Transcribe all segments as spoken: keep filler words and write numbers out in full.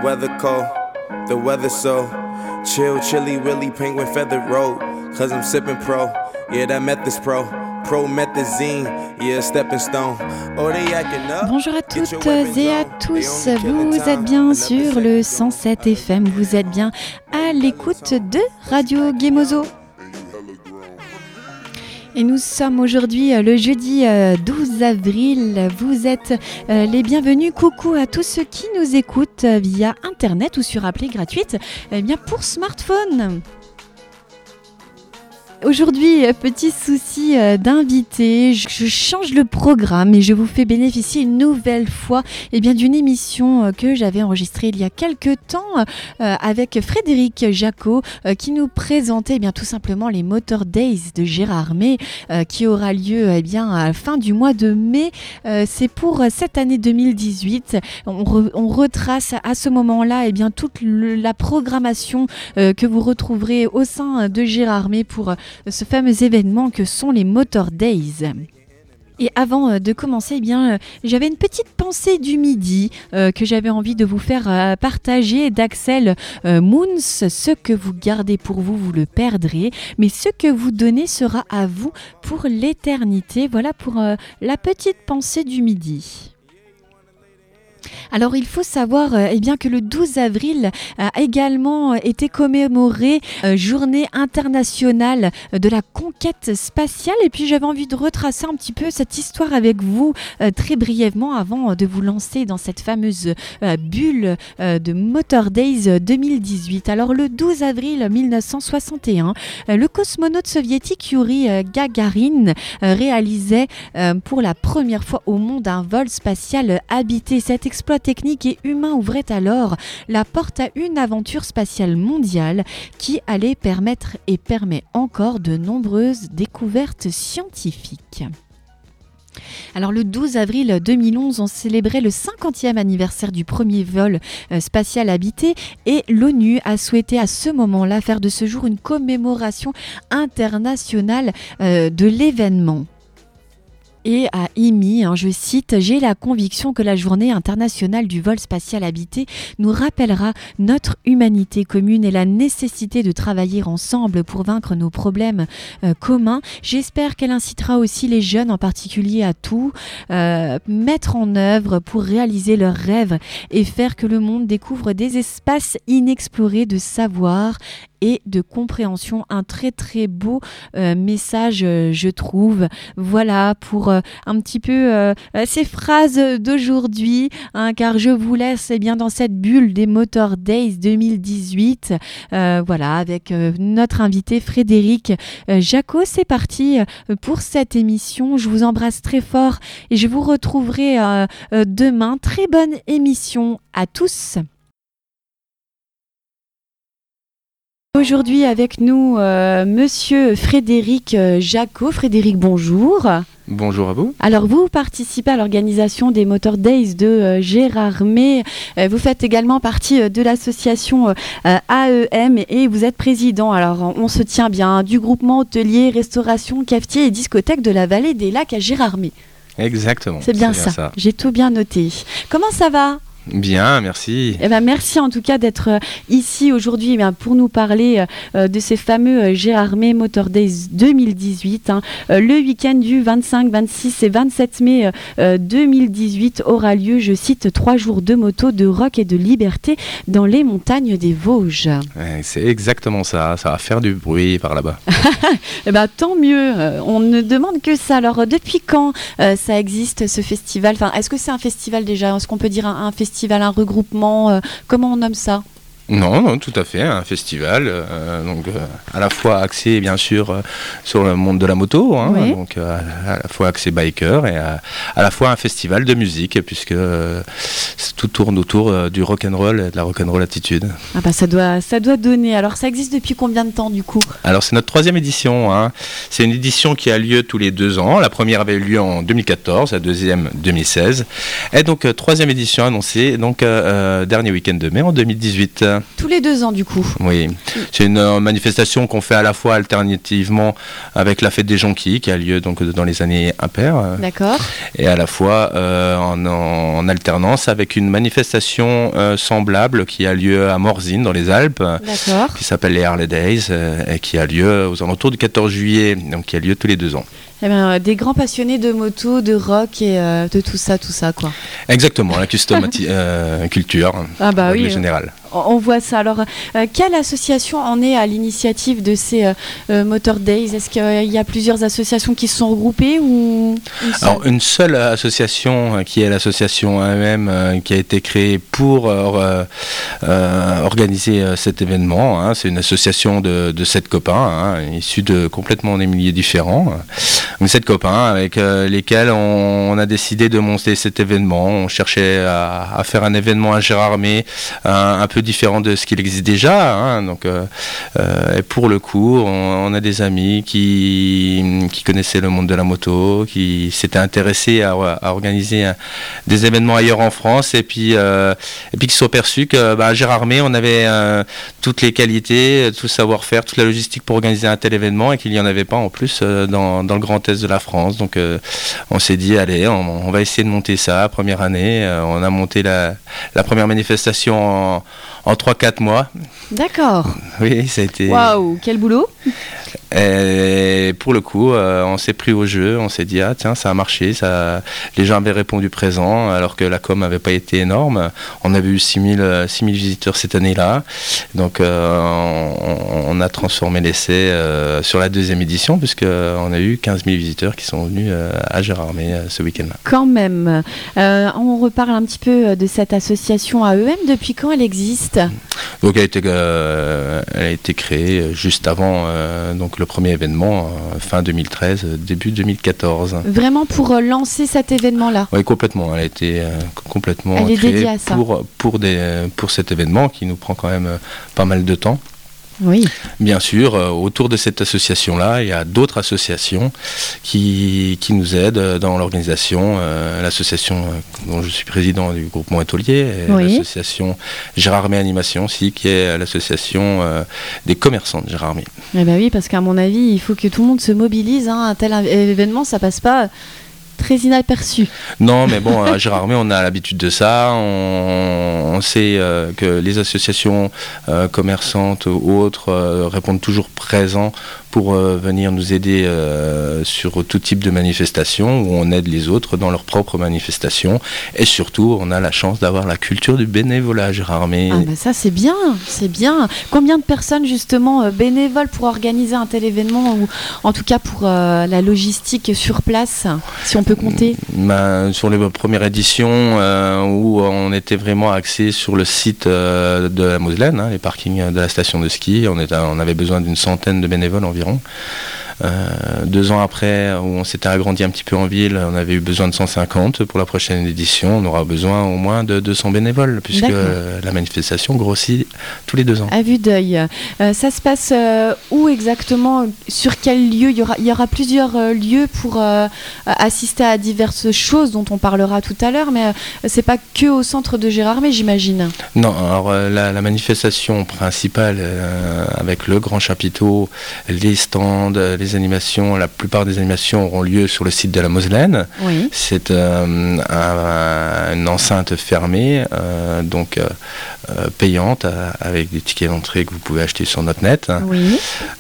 weather cold, the weather so chill, chilly, willy, penguin feather road. Cause I'm sipping pro, yeah, that meth is pro. Promethazine, yeah, stepping stone. Oh, they acting up. Bonjour à toutes et à tous, vous êtes bien sur le cent sept F M, vous êtes bien à l'écoute de Radio Gemozo. Et nous sommes aujourd'hui le jeudi douze avril, vous êtes les bienvenus, coucou à tous ceux qui nous écoutent via internet ou sur appli gratuite eh bien pour smartphone. Aujourd'hui, petit souci d'invité, je change le programme et je vous fais bénéficier une nouvelle fois eh bien, d'une émission que j'avais enregistrée il y a quelques temps euh, avec Frédéric Jacot euh, qui nous présentait eh bien, tout simplement les Motor Days de Gérard May euh, qui aura lieu eh bien, à la fin du mois de mai. Euh, c'est pour cette année deux mille dix-huit. On, re, on retrace à ce moment-là eh bien, toute le, la programmation euh, que vous retrouverez au sein de Gérard May pour ce fameux événement que sont les Motor Days. Et avant de commencer, eh bien, j'avais une petite pensée du midi euh, que j'avais envie de vous faire euh, partager d'Axel euh, Moons. Ce que vous gardez pour vous, vous le perdrez, mais ce que vous donnez sera à vous pour l'éternité. Voilà pour euh, la petite pensée du midi. Alors il faut savoir euh, eh bien, que le douze avril a également été commémorée euh, journée internationale de la conquête spatiale et puis j'avais envie de retracer un petit peu cette histoire avec vous euh, très brièvement avant de vous lancer dans cette fameuse euh, bulle euh, de Motor Days deux mille dix-huit. Alors le douze avril mille neuf cent soixante et un, euh, le cosmonaute soviétique Yuri euh, Gagarin euh, réalisait euh, pour la première fois au monde un vol spatial habité. Cet exploit technique et humain ouvrait alors la porte à une aventure spatiale mondiale qui allait permettre et permet encore de nombreuses découvertes scientifiques. Alors le douze avril deux mille onze, on célébrait le cinquantième anniversaire du premier vol euh, spatial habité et l'ONU a souhaité à ce moment-là faire de ce jour une commémoration internationale euh, de l'événement. Et a émis, hein, je cite, « J'ai la conviction que la journée internationale du vol spatial habité nous rappellera notre humanité commune et la nécessité de travailler ensemble pour vaincre nos problèmes euh, communs. J'espère qu'elle incitera aussi les jeunes en particulier à tout euh, mettre en œuvre pour réaliser leurs rêves et faire que le monde découvre des espaces inexplorés de savoir et de compréhension. » Un très très beau euh, message, euh, je trouve. Voilà pour euh, un petit peu euh, ces phrases d'aujourd'hui, hein, car je vous laisse eh bien, dans cette bulle des Motor Days deux mille dix-huit. Euh, voilà, avec euh, notre invité Frédéric euh, Jacot. C'est parti euh, pour cette émission. Je vous embrasse très fort et je vous retrouverai euh, euh, demain. Très bonne émission à tous. Aujourd'hui avec nous, euh, monsieur Frédéric euh, Jacot. Frédéric, bonjour. Bonjour à vous. Alors vous participez à l'organisation des Motor Days de euh, Gérard May. Euh, vous faites également partie euh, de l'association euh, A E M et vous êtes président. Alors on se tient bien du groupement hôtelier, restauration, cafetier et discothèque de la vallée des Lacs à Gérard May. Exactement. C'est bien, c'est bien ça. ça. J'ai tout bien noté. Comment ça va ? Bien, merci. Eh ben, merci en tout cas d'être euh, ici aujourd'hui eh bien, pour nous parler euh, de ces fameux euh, Gérard May Motor Days deux mille dix-huit. Hein. Euh, le week-end du vingt-cinq, vingt-six et vingt-sept mai euh, deux mille dix-huit aura lieu, je cite, trois jours de moto, de rock et de liberté dans les montagnes des Vosges. Ouais, c'est exactement ça, ça va faire du bruit par là-bas. Eh ben, tant mieux, euh, on ne demande que ça. Alors depuis quand euh, ça existe ce festival ? Enfin, est-ce que c'est un festival déjà ? Est-ce qu'on peut dire un, un festival Festival, un regroupement, euh, comment on nomme ça ? Non, non, tout à fait, un festival, euh, donc euh, à la fois axé bien sûr euh, sur le monde de la moto, hein, oui. donc euh, à la fois axé biker et à, à la fois un festival de musique puisque euh, tout tourne autour euh, du rock'n'roll et de la rock'n'roll attitude. Ah bah ça doit, ça doit donner. Alors ça existe depuis combien de temps du coup ? Alors c'est notre troisième édition, hein. C'est une édition qui a lieu tous les deux ans. La première avait eu lieu en deux mille quatorze, la deuxième deux mille seize, et donc euh, troisième édition annoncée donc euh, euh, dernier week-end de mai en deux mille dix-huit. Tous les deux ans, du coup. Oui, c'est une euh, manifestation qu'on fait à la fois alternativement avec la fête des jonquilles qui a lieu donc dans les années impaires. D'accord. Et à la fois euh, en, en, en alternance avec une manifestation euh, semblable qui a lieu à Morzine dans les Alpes. D'accord. Qui s'appelle les Harley Days euh, et qui a lieu aux alentours du quatorze juillet, donc qui a lieu tous les deux ans. Eh bien, des grands passionnés de moto, de rock et euh, de tout ça, tout ça, quoi. Exactement, la custom euh, culture, ah bah en oui, général. On voit ça. Alors, euh, quelle association en est à l'initiative de ces euh, euh, Motor Days? Est-ce qu'il y a plusieurs associations qui se sont regroupées ou une seule? Alors, une seule association qui est l'association A E M euh, qui a été créée pour euh, euh, organiser euh, cet événement. Hein. C'est une association de, de sept copains, hein, issus de complètement des milieux différents. Donc, sept copains avec euh, lesquels on, on a décidé de monter cet événement. On cherchait à, à faire un événement à Gérardmer un, un peu différent de ce qu'il existe déjà, hein, donc euh, euh, et pour le coup on, on a des amis qui, qui connaissaient le monde de la moto, qui s'étaient intéressés à, à organiser un, des événements ailleurs en France et puis, euh, et puis qui se sont aperçus que bah, à Gérardmer on avait euh, toutes les qualités, tout le savoir-faire, toute la logistique pour organiser un tel événement et qu'il n'y en avait pas en plus euh, dans, dans le Grand Est de la France. Donc euh, on s'est dit allez on, on va essayer de monter ça, première année, euh, on a monté la, la première manifestation en en trois quatre mois. D'accord. Oui, ça a été... Waouh, quel boulot! Et pour le coup, euh, on s'est pris au jeu, on s'est dit, ah tiens, ça a marché, ça... les gens avaient répondu présent, alors que la com n'avait pas été énorme. On avait eu six mille visiteurs cette année-là. Donc, euh, on, on a transformé l'essai euh, sur la deuxième édition, puisqu'on a eu quinze mille visiteurs qui sont venus euh, à Gérardmer euh, ce week-end-là. Quand même. Euh, on reparle un petit peu de cette association A E M. Depuis quand elle existe? Donc, elle a été, euh, elle a été créée juste avant euh, donc le premier événement, euh, fin deux mille treize, début deux mille quatorze. Vraiment pour euh, lancer cet événement-là? Oui, complètement. Elle a été euh, complètement elle est créée dédiée à ça. Pour, pour, des, pour cet événement qui nous prend quand même euh, pas mal de temps. Oui. Bien sûr, euh, autour de cette association-là, il y a d'autres associations qui, qui nous aident dans l'organisation. Euh, l'association euh, dont je suis président du groupement Étolier, et oui. L'association Gérardmer Animation aussi, qui est l'association euh, des commerçants de Gérardmer. Eh ben oui, parce qu'à mon avis, il faut que tout le monde se mobilise. Hein. Un tel événement, ça passe pas très inaperçu. Non, mais bon, à Gérardmer, on a l'habitude de ça. On, on sait euh, que les associations euh, commerçantes ou autres euh, répondent toujours présents pour euh, venir nous aider euh, sur tout type de manifestations, où on aide les autres dans leurs propres manifestations. Et surtout, on a la chance d'avoir la culture du bénévolat à Gérardmer. Ah bah ça, c'est bien, c'est bien. Combien de personnes, justement, euh, bénévoles pour organiser un tel événement, ou en tout cas pour euh, la logistique sur place, si on peut compter? Ben, sur les premières éditions, euh, où on était vraiment axé sur le site euh, de la Moselaine, hein, les parkings de la station de ski, on, était, on avait besoin d'une centaine de bénévoles environ. Euh, deux ans après, où on s'était agrandi un petit peu en ville, on avait eu besoin de cent cinquante. Pour la prochaine édition, on aura besoin au moins de deux cents bénévoles, puisque euh, la manifestation grossit tous les deux ans. À vue d'œil. Euh, ça se passe euh, où exactement? Sur quel lieu? Il y aura, il y aura plusieurs euh, lieux pour euh, assister à diverses choses dont on parlera tout à l'heure, mais euh, c'est pas que au centre de Gérardmer, j'imagine. Non, alors euh, la, la manifestation principale, euh, avec le grand chapiteau, les stands, les animations, la plupart des animations auront lieu sur le site de la Moselaine. Oui. C'est euh, un, une enceinte fermée, euh, donc euh, payante, avec des tickets d'entrée que vous pouvez acheter sur notre net. Oui.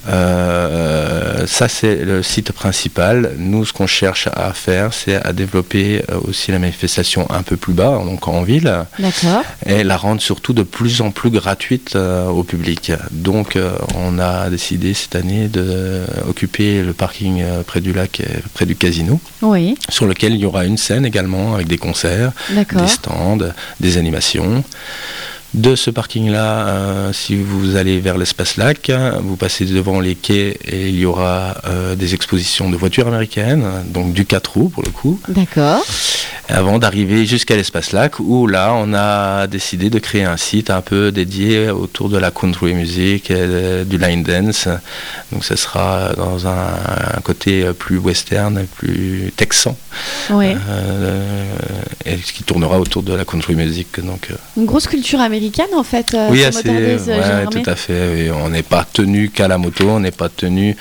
Euh, ça, c'est le site principal. Nous, ce qu'on cherche à faire, c'est à développer aussi la manifestation un peu plus bas, donc en ville. D'accord. Et la rendre surtout de plus en plus gratuite euh, au public. Donc, euh, on a décidé cette année d'occuper le parking près du lac, près du casino, oui. Sur lequel il y aura une scène également avec des concerts, D'accord. Des stands, des animations. De ce parking-là, euh, si vous allez vers l'espace lac, vous passez devant les quais et il y aura euh, des expositions de voitures américaines, donc du quatre roues pour le coup. D'accord. Avant d'arriver jusqu'à l'espace lac, où là, on a décidé de créer un site un peu dédié autour de la country music, et du line dance. Donc, ça sera dans un, un côté plus western, plus texan. Oui. Euh, et ce qui tournera autour de la country music. Donc, une grosse culture américaine. américaine en fait. Euh, oui, assez, ouais, tout à fait. Oui. On n'est pas tenu qu'à la moto, on n'est pas tenu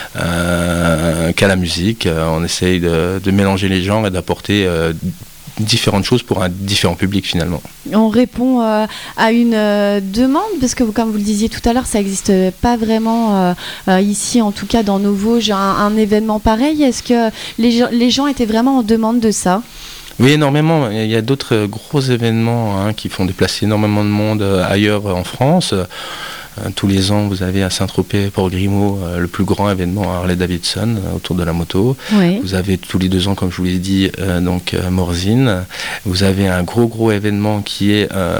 euh, qu'à la musique. On essaye de, de mélanger les genres et d'apporter euh, différentes choses pour un différent public finalement. On répond euh, à une euh, demande parce que comme vous le disiez tout à l'heure, ça n'existe pas vraiment euh, euh, ici, en tout cas dans nos Vosges, un, un événement pareil. Est-ce que les, les gens étaient vraiment en demande de ça ? Oui, énormément. Il y a d'autres gros événements hein, qui font déplacer énormément de monde ailleurs en France. Tous les ans, vous avez à Saint-Tropez, Port-Grimaud, euh, le plus grand événement Harley-Davidson euh, autour de la moto. Oui. Vous avez tous les deux ans, comme je vous l'ai dit, euh, donc euh, Morzine. Vous avez un gros gros événement qui est euh,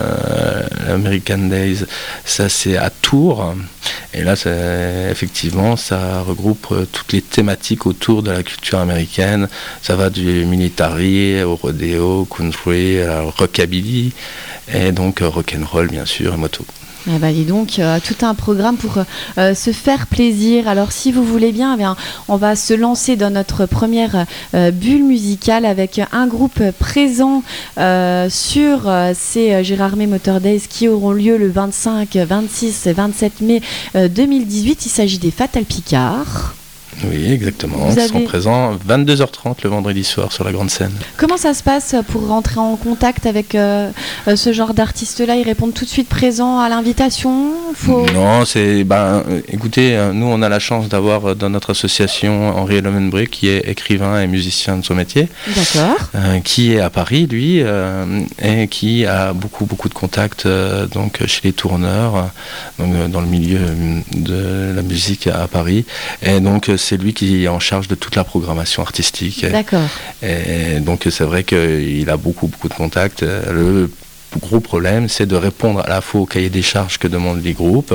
l'American Days. Ça, c'est à Tours. Et là, effectivement, ça regroupe euh, toutes les thématiques autour de la culture américaine. Ça va du military au rodéo, country, euh, rockabilly, et donc euh, rock'n'roll, bien sûr, et moto. Eh ben, dis donc, euh, tout un programme pour euh, se faire plaisir. Alors si vous voulez bien, eh bien, on va se lancer dans notre première euh, bulle musicale avec un groupe présent euh, sur euh, ces Gérardmer Motor Days qui auront lieu le vingt-cinq, vingt-six et vingt-sept mai euh, deux mille dix-huit. Il s'agit des Fatal Picard. Oui, exactement. Ils avez... seront présents vingt-deux heures trente le vendredi soir sur la grande scène. Comment ça se passe pour rentrer en contact avec euh, ce genre d'artistes-là ? Ils répondent tout de suite présents à l'invitation ? Faut... Non, c'est... Ben, écoutez, nous, on a la chance d'avoir dans notre association Henri Lomenbré, qui est écrivain et musicien de son métier. D'accord. Euh, qui est à Paris, lui, euh, et qui a beaucoup, beaucoup de contacts euh, donc, chez les tourneurs, donc, dans le milieu de la musique à Paris. Et donc, c'est lui qui est en charge de toute la programmation artistique. D'accord. Et, et donc c'est vrai qu'il a beaucoup beaucoup de contacts. Le gros problème, c'est de répondre à la fois au cahier des charges que demandent les groupes,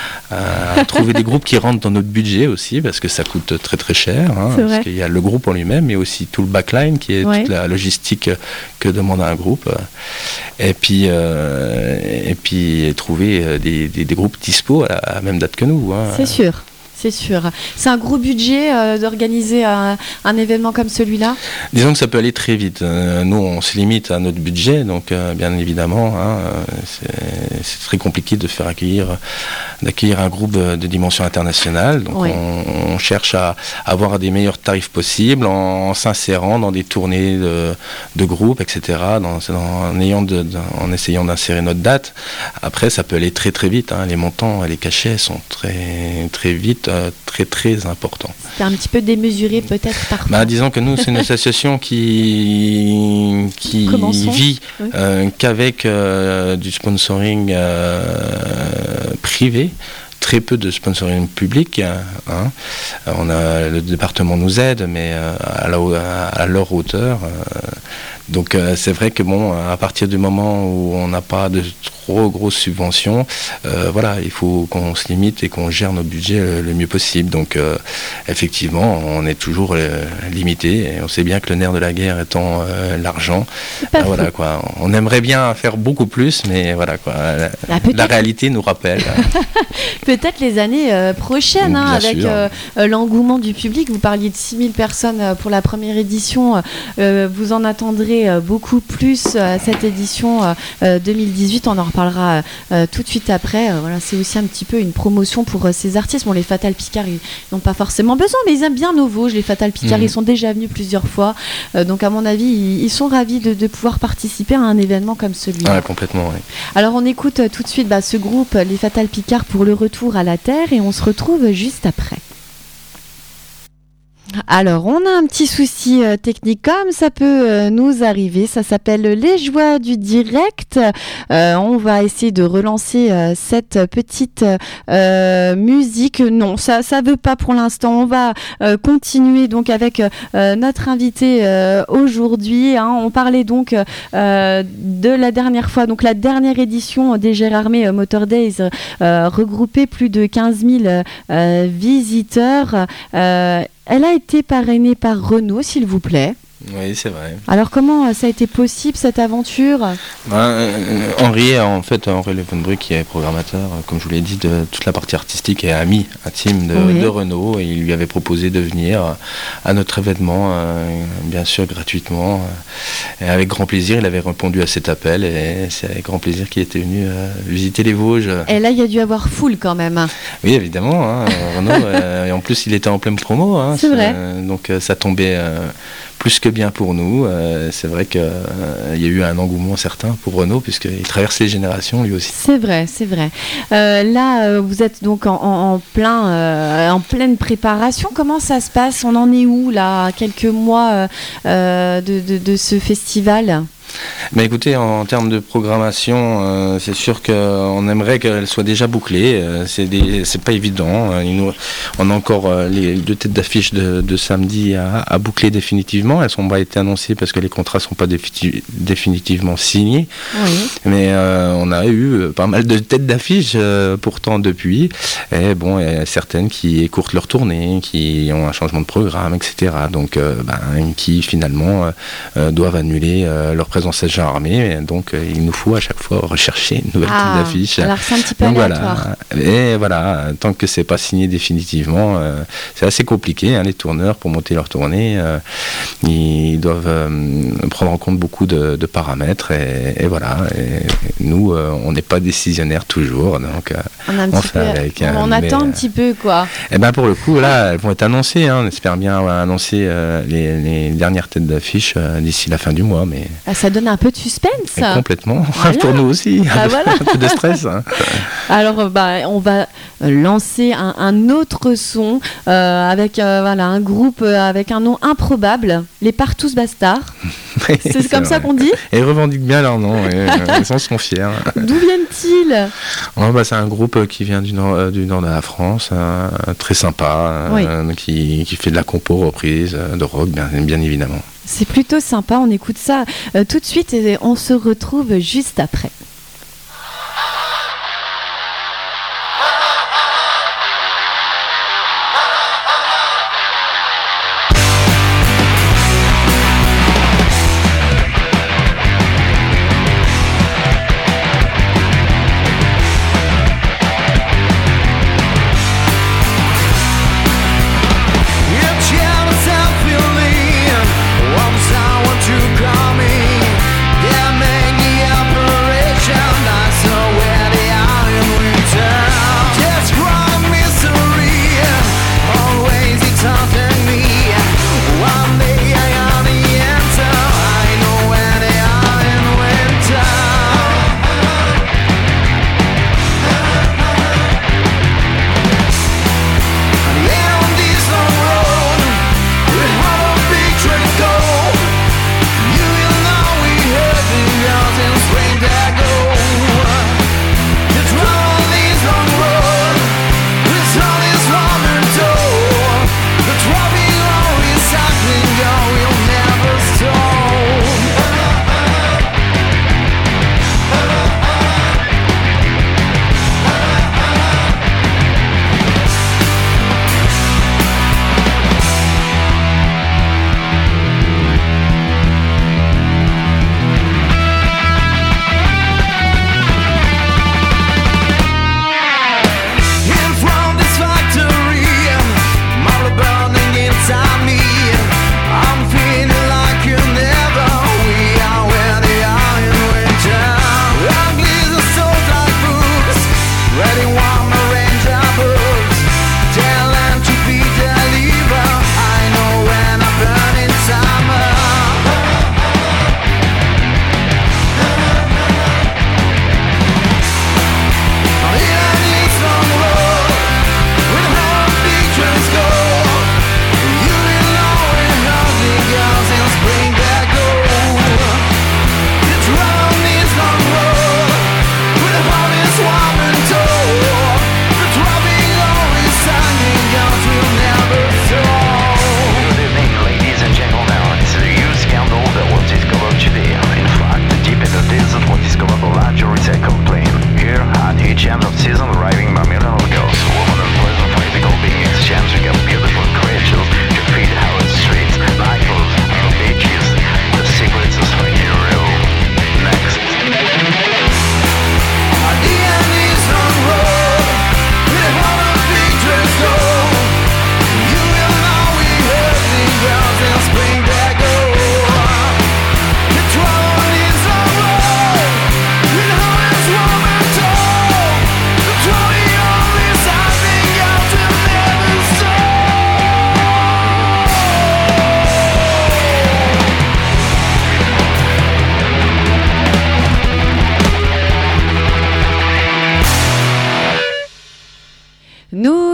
à trouver des groupes qui rentrent dans notre budget aussi, parce que ça coûte très très cher. Hein, parce qu'il y a le groupe en lui-même, mais aussi tout le backline qui est ouais. toute la logistique que demande un groupe. Et puis, euh, et puis trouver des, des, des groupes dispo à la, à la même date que nous. Hein. C'est sûr. C'est sûr. C'est un gros budget euh, d'organiser un, un événement comme celui-là ? Disons que ça peut aller très vite. Euh, nous, on se limite à notre budget, donc euh, bien évidemment, hein, c'est, c'est très compliqué de faire accueillir, d'accueillir un groupe de dimension internationale. Donc oui. on, on cherche à avoir des meilleurs tarifs possibles en, en s'insérant dans des tournées de, de groupes, et cetera, dans, dans, en, ayant de, de, en essayant d'insérer notre date. Après, ça peut aller très très vite. Hein. Les montants et les cachets sont très, très vite. Très très important. C'est un petit peu démesuré peut-être parfois. Bah, disons que nous c'est une association qui, qui vit oui. euh, qu'avec euh, du sponsoring euh, privé. Très peu de sponsoring public. Hein. On a, le département nous aide, mais euh, à, la, à leur hauteur. Euh, donc euh, c'est vrai que bon, à partir du moment où on n'a pas de trop grosses subventions, euh, voilà, il faut qu'on se limite et qu'on gère notre budget le, le mieux possible. Donc euh, effectivement, on est toujours euh, limité. Et on sait bien que le nerf de la guerre étant euh, l'argent, euh, voilà quoi. On aimerait bien faire beaucoup plus, mais voilà quoi. La, ah, la réalité nous rappelle. Peut-être les années euh, prochaines, hein, avec euh, l'engouement du public. Vous parliez de six mille personnes pour la première édition. Euh, vous en attendrez beaucoup plus à cette édition euh, deux mille dix-huit. On en reparlera euh, tout de suite après. Euh, voilà, c'est aussi un petit peu une promotion pour euh, ces artistes. Bon, les Fatal Picard, ils n'ont pas forcément besoin, mais ils aiment bien nos Vosges. Les Fatal Picard, mmh. ils sont déjà venus plusieurs fois. Euh, donc, à mon avis, ils, ils sont ravis de, de pouvoir participer à un événement comme celui-là. Ah, complètement, oui. Alors, on écoute euh, tout de suite bah, ce groupe, les Fatal Picard, pour le retour à la Terre, et on se retrouve juste après. Alors, on a un petit souci euh, technique comme ça peut euh, nous arriver. Ça s'appelle les joies du direct. Euh, on va essayer de relancer euh, cette petite euh, musique. Non, ça ça veut pas pour l'instant. On va euh, continuer donc avec euh, notre invité euh, aujourd'hui. Hein. On parlait donc euh, de la dernière fois, donc la dernière édition des Gérardmer Motor Days euh, regroupait plus de quinze mille euh, visiteurs. Euh, Elle a été parrainée par Renault, s'il vous plaît. Oui, c'est vrai. Alors comment ça a été possible cette aventure ? ben, euh, Henri, en fait, Henri Levenbruck, qui est programmateur, comme je vous l'ai dit, de toute la partie artistique et ami intime de, oui. de Renaud, et il lui avait proposé de venir à notre événement, euh, bien sûr gratuitement, euh, et avec grand plaisir. Il avait répondu à cet appel, et c'est avec grand plaisir qu'il était venu euh, visiter les Vosges. Et là, il y a dû avoir foule quand même. Oui, évidemment, hein, Renaud, euh, et en plus, il était en pleine promo. Hein, c'est vrai. Euh, donc, euh, ça tombait euh, plus que bien pour nous. Euh, c'est vrai qu'il euh, y a eu un engouement certain pour Renaud, puisqu'il traverse les générations lui aussi. C'est vrai, c'est vrai. Euh, là, euh, vous êtes donc en, en, en, plein, euh, en pleine préparation. Comment ça se passe ? On en est où, là, à quelques mois euh, de, de, de ce festival ? Mais écoutez, en, en termes de programmation, euh, c'est sûr qu'on aimerait qu'elle soit déjà bouclée. Euh, c'est, des, c'est pas évident. Euh, il nous, on a encore euh, les deux têtes d'affiche de, de samedi à, à boucler définitivement. Elles n'ont pas été annoncées parce que les contrats ne sont pas défi- définitivement signés. Oui. Mais euh, on a eu pas mal de têtes d'affiche euh, pourtant depuis. Et bon, il y a certaines qui écourtent leur tournée, qui ont un changement de programme, et cetera. Donc, euh, ben, qui finalement euh, doivent annuler euh, leur présence à Jean-Armé, donc euh, il nous faut à chaque fois rechercher une nouvelle ah, tête d'affiche. Alors c'est un petit peu donc, aléatoire. Voilà. Et voilà, tant que c'est pas signé définitivement, euh, c'est assez compliqué. Hein, les tourneurs, pour monter leur tournée, euh, ils doivent euh, prendre en compte beaucoup de, de paramètres, et, et voilà. Et nous, euh, on n'est pas décisionnaire toujours, donc euh, on, a un on fait peu, avec. On, on mais, attend un petit peu, quoi. Et ben pour le coup, là, elles vont être annoncées. Hein, on espère bien annoncer euh, les, les dernières têtes d'affiche euh, d'ici la fin du mois, mais. Ah, ça donne un peu de suspense. Et complètement, voilà. Pour nous aussi, bah, un, voilà. peu, un peu de stress. Hein. Alors, bah, on va lancer un, un autre son euh, avec euh, voilà, un groupe euh, avec un nom improbable, les Partous Bastards. Oui, c'est, c'est comme vrai. ça qu'on dit. Et ils revendiquent bien leur nom, et, ils en sont fiers. D'où viennent-ils ? Oh, bah, c'est un groupe qui vient du nord, euh, du nord de la France, euh, très sympa, oui. euh, qui, qui fait de la compo reprise, euh, de rock, bien, bien évidemment. C'est plutôt sympa, on écoute ça euh, tout de suite et on se retrouve juste après. To call me, yeah, make the operation.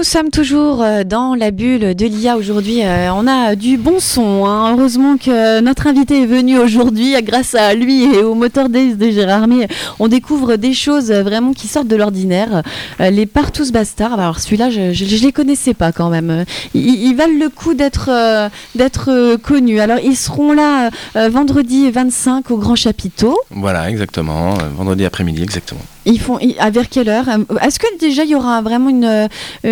sommes toujours dans la bulle de l'I A aujourd'hui. On a du bon son. Hein. Heureusement que notre invité est venu aujourd'hui. Grâce à lui et au Motor Days de Gérard May, on découvre des choses vraiment qui sortent de l'ordinaire. Les Partous Bastards. Alors celui-là, je ne les connaissais pas quand même. Ils, ils valent le coup d'être, d'être connus. Alors ils seront là vendredi vingt-cinq au Grand Chapiteau. Voilà, exactement. Vendredi après-midi, exactement. Ils font à vers quelle heure? Est-ce que déjà il y aura vraiment une,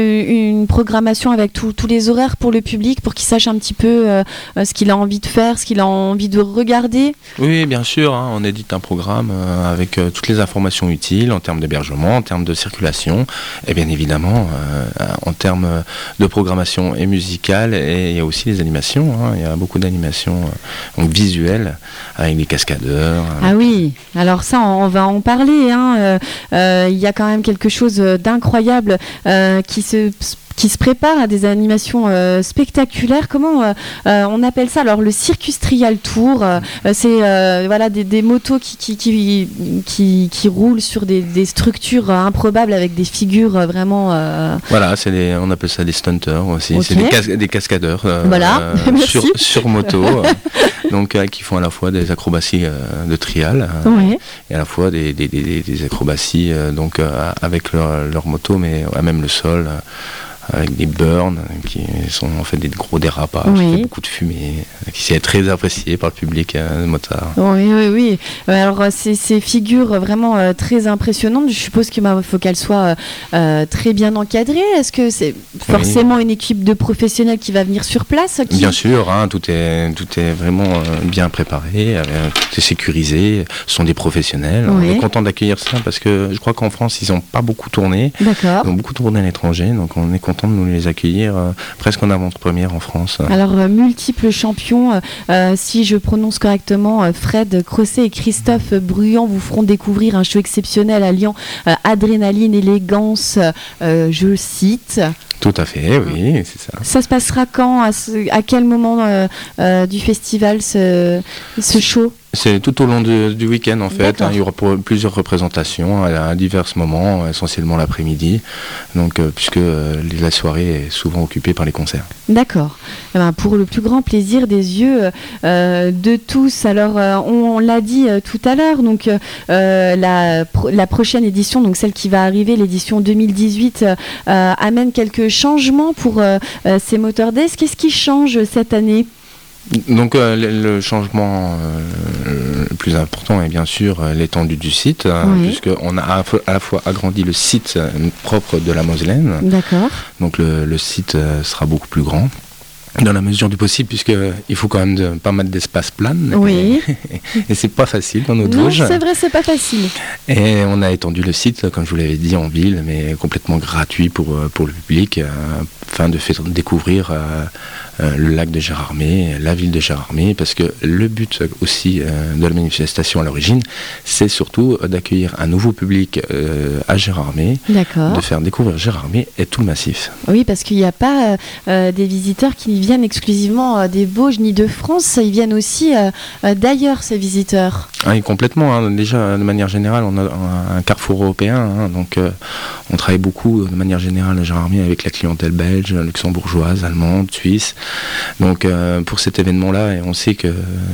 une programmation avec tous les horaires pour le public pour qu'il sache un petit peu euh, ce qu'il a envie de faire, ce qu'il a envie de regarder? Oui, bien sûr. Hein, on édite un programme euh, avec euh, toutes les informations utiles en termes d'hébergement, en termes de circulation et bien évidemment euh, en termes de programmation et musicale, et il y a aussi les animations. Hein, il y a beaucoup d'animations euh, donc visuelles avec des cascadeurs. Ah oui, alors ça on va en parler. Hein, euh, Euh, il y a quand même quelque chose d'incroyable euh, qui se qui se prépare à des animations euh, spectaculaires. Comment euh, euh, on appelle ça? Alors le Circus Trial Tour, euh, c'est euh, voilà des, des motos qui qui, qui qui qui roulent sur des, des structures euh, improbables avec des figures euh, vraiment. Euh... Voilà, c'est les, on appelle ça des stunters aussi. Okay. C'est des, cas, des cascadeurs. Euh, voilà. euh, sur sur moto, euh, donc euh, qui font à la fois des acrobaties euh, de trial euh, ouais. et à la fois des des, des, des acrobaties euh, donc euh, avec leur, leur moto, mais à même le sol. Euh, avec des burns qui sont en fait des gros dérapages, oui. Qui fait beaucoup de fumée, qui est très apprécié par le public euh, motard. Oui, oui, oui. Alors ces, ces figures vraiment euh, très impressionnantes, je suppose qu'il bah, faut qu'elles soient euh, très bien encadrées. Est-ce que c'est forcément oui. une équipe de professionnels qui va venir sur place qui... Bien sûr, hein, tout est tout est vraiment euh, bien préparé, euh, tout est sécurisé. Ce sont des professionnels. Oui. On est content d'accueillir ça parce que je crois qu'en France ils n'ont pas beaucoup tourné. D'accord. Ils ont beaucoup tourné à l'étranger, donc on est content de nous les accueillir euh, presque en avant-première en France. Alors, euh, multiples champions, euh, si je prononce correctement, euh, Fred Crosset et Christophe Bruand vous feront découvrir un show exceptionnel alliant euh, adrénaline, élégance, euh, je cite. Tout à fait, oui, c'est ça. Ça se passera quand? À, ce, à quel moment euh, euh, du festival, ce, ce show? C'est tout au long de, du week-end en fait. Hein, il y aura plusieurs représentations à, à divers moments, essentiellement l'après-midi, donc euh, puisque euh, la soirée est souvent occupée par les concerts. D'accord. Eh ben, pour le plus grand plaisir des yeux euh, de tous. Alors euh, on, on l'a dit euh, tout à l'heure, donc euh, la, pro- la prochaine édition, donc celle qui va arriver, l'édition deux mille dix-huit, euh, amène quelques changements pour euh, euh, ces Motor Days. Qu'est-ce qui change cette année? Donc euh, le, le changement euh, le plus important est bien sûr euh, l'étendue du site, oui. hein, puisqu'on a à, à la fois agrandi le site euh, propre de la Moselaine. D'accord. Donc le, le site euh, sera beaucoup plus grand. Dans la mesure du possible, puisqu'il faut quand même de, pas mal d'espace plan. Oui. Et, et c'est pas facile dans notre Vosges. Non, c'est vrai, c'est pas facile. Et on a étendu le site, comme je vous l'avais dit, en ville, mais complètement gratuit pour, pour le public, euh, afin de faire découvrir euh, euh, le lac de Gérard May, la ville de Gérard May, parce que le but aussi euh, de la manifestation à l'origine, c'est surtout d'accueillir un nouveau public euh, à Gérard May, D'accord. de faire découvrir Gérard May et tout le massif. Oui, parce qu'il n'y a pas euh, des visiteurs qui viennent exclusivement euh, des Vosges ni de France, ils viennent aussi euh, euh, d'ailleurs, ces visiteurs. Oui, complètement. Hein. Déjà, de manière générale, on a un, un carrefour européen, hein, donc euh, on travaille beaucoup de manière générale à Gérard May avec la clientèle belge, luxembourgeoise, allemande, suisse. Donc euh, pour cet événement-là, et on sait que euh,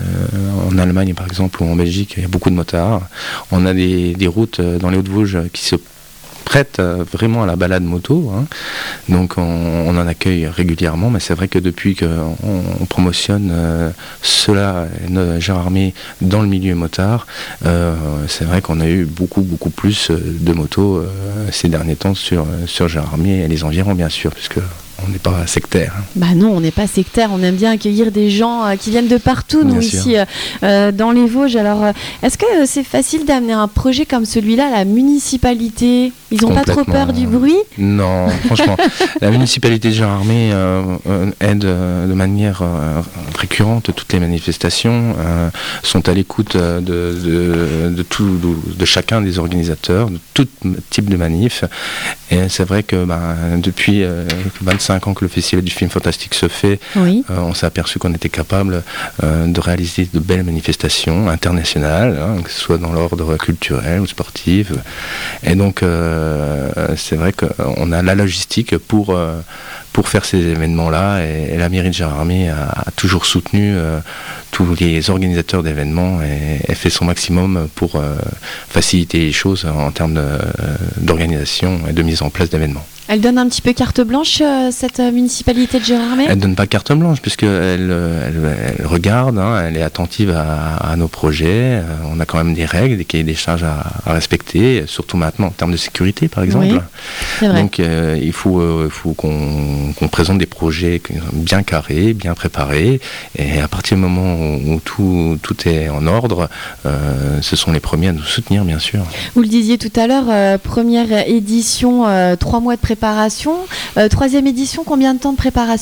en Allemagne par exemple ou en Belgique, il y a beaucoup de motards. On a des, des routes dans les Hauts-de-Vosges qui se prête vraiment à la balade moto, hein. Donc on, on en accueille régulièrement, mais c'est vrai que depuis qu'on on promotionne euh, cela, Gérard May, dans le milieu motard, euh, c'est vrai qu'on a eu beaucoup beaucoup plus de motos euh, ces derniers temps sur, sur Gérard May et les environs bien sûr, puisque on n'est pas sectaire. Hein. Bah non, on n'est pas sectaire, on aime bien accueillir des gens euh, qui viennent de partout, nous, ici, euh, euh, dans les Vosges. Alors, euh, est-ce que euh, c'est facile d'amener un projet comme celui-là à la municipalité? Ils n'ont pas trop peur du bruit? Non, franchement. La municipalité de Gérard May euh, euh, aide euh, de manière euh, récurrente toutes les manifestations, euh, sont à l'écoute de, de, de, tout, de, de chacun des organisateurs, de tout type de manif. Et c'est vrai que bah, depuis euh, vingt-cinq cinq ans que le Festival du film fantastique se fait, oui. euh, on s'est aperçu qu'on était capable euh, de réaliser de belles manifestations internationales, hein, que ce soit dans l'ordre culturel ou sportif. Et donc, euh, c'est vrai qu'on a la logistique pour, euh, pour faire ces événements-là. Et, et la mairie de Gérardmer a, a toujours soutenu euh, tous les organisateurs d'événements et, et fait son maximum pour euh, faciliter les choses en termes de, d'organisation et de mise en place d'événements. Elle donne un petit peu carte blanche, euh, cette euh, municipalité de Gérardmer ? Elle ne donne pas carte blanche, puisqu'elle elle, elle regarde, hein, elle est attentive à, à nos projets. Euh, on a quand même des règles, des cahiers des charges à, à respecter, surtout maintenant en termes de sécurité, par exemple. Oui, c'est vrai. Donc euh, il faut, euh, faut qu'on, qu'on présente des projets bien carrés, bien préparés. Et à partir du moment où, où tout, tout est en ordre, euh, ce sont les premiers à nous soutenir, bien sûr. Vous le disiez tout à l'heure, euh, première édition, euh, trois mois de préparation. Euh, troisième édition, combien de temps de préparation ?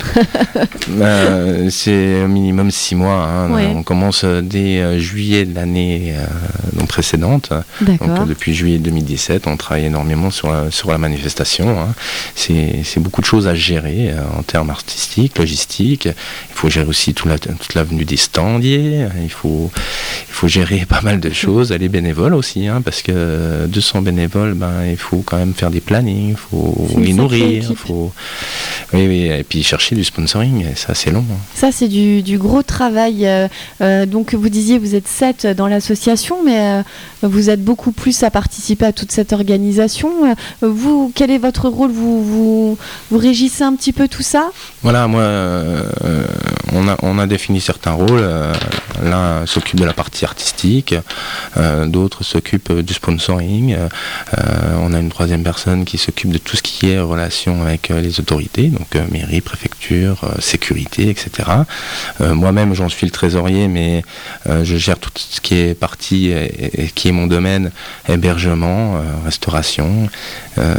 euh, C'est au minimum six mois. Hein. Ouais. On commence dès euh, juillet de l'année euh, donc précédente. D'accord. Donc, euh, depuis juillet deux mille dix-sept, on travaille énormément sur la, sur la manifestation. Hein. C'est, c'est beaucoup de choses à gérer euh, en termes artistiques, logistiques. Il faut gérer aussi tout la, toute l'avenue des standiers. Il faut, il faut gérer pas mal de choses. Les bénévoles aussi, hein, parce que deux cents bénévoles, ben, il faut quand même faire des plannings, il faut c'est les nourrir. Il faut... Oui, oui, et puis chercher du sponsoring, et ça c'est long. Hein. Ça c'est du, du gros travail. Euh, euh, donc vous disiez vous êtes sept dans l'association, mais euh, vous êtes beaucoup plus à participer à toute cette organisation. Euh, vous, quel est votre rôle ? vous, vous, vous régissez un petit peu tout ça ? Voilà, moi, euh, on, a, on a défini certains rôles. Euh, l'un s'occupe de la partie artistique, euh, d'autres s'occupent du sponsoring. Euh, on a une troisième personne qui s'occupe de tout ce qui est relation avec euh, les autorités, donc euh, mairie, préfecture, euh, sécurité, et cetera. Euh, moi-même, j'en suis le trésorier, mais euh, je gère tout ce qui est partie et, et qui est mon domaine, hébergement, euh, restauration, euh,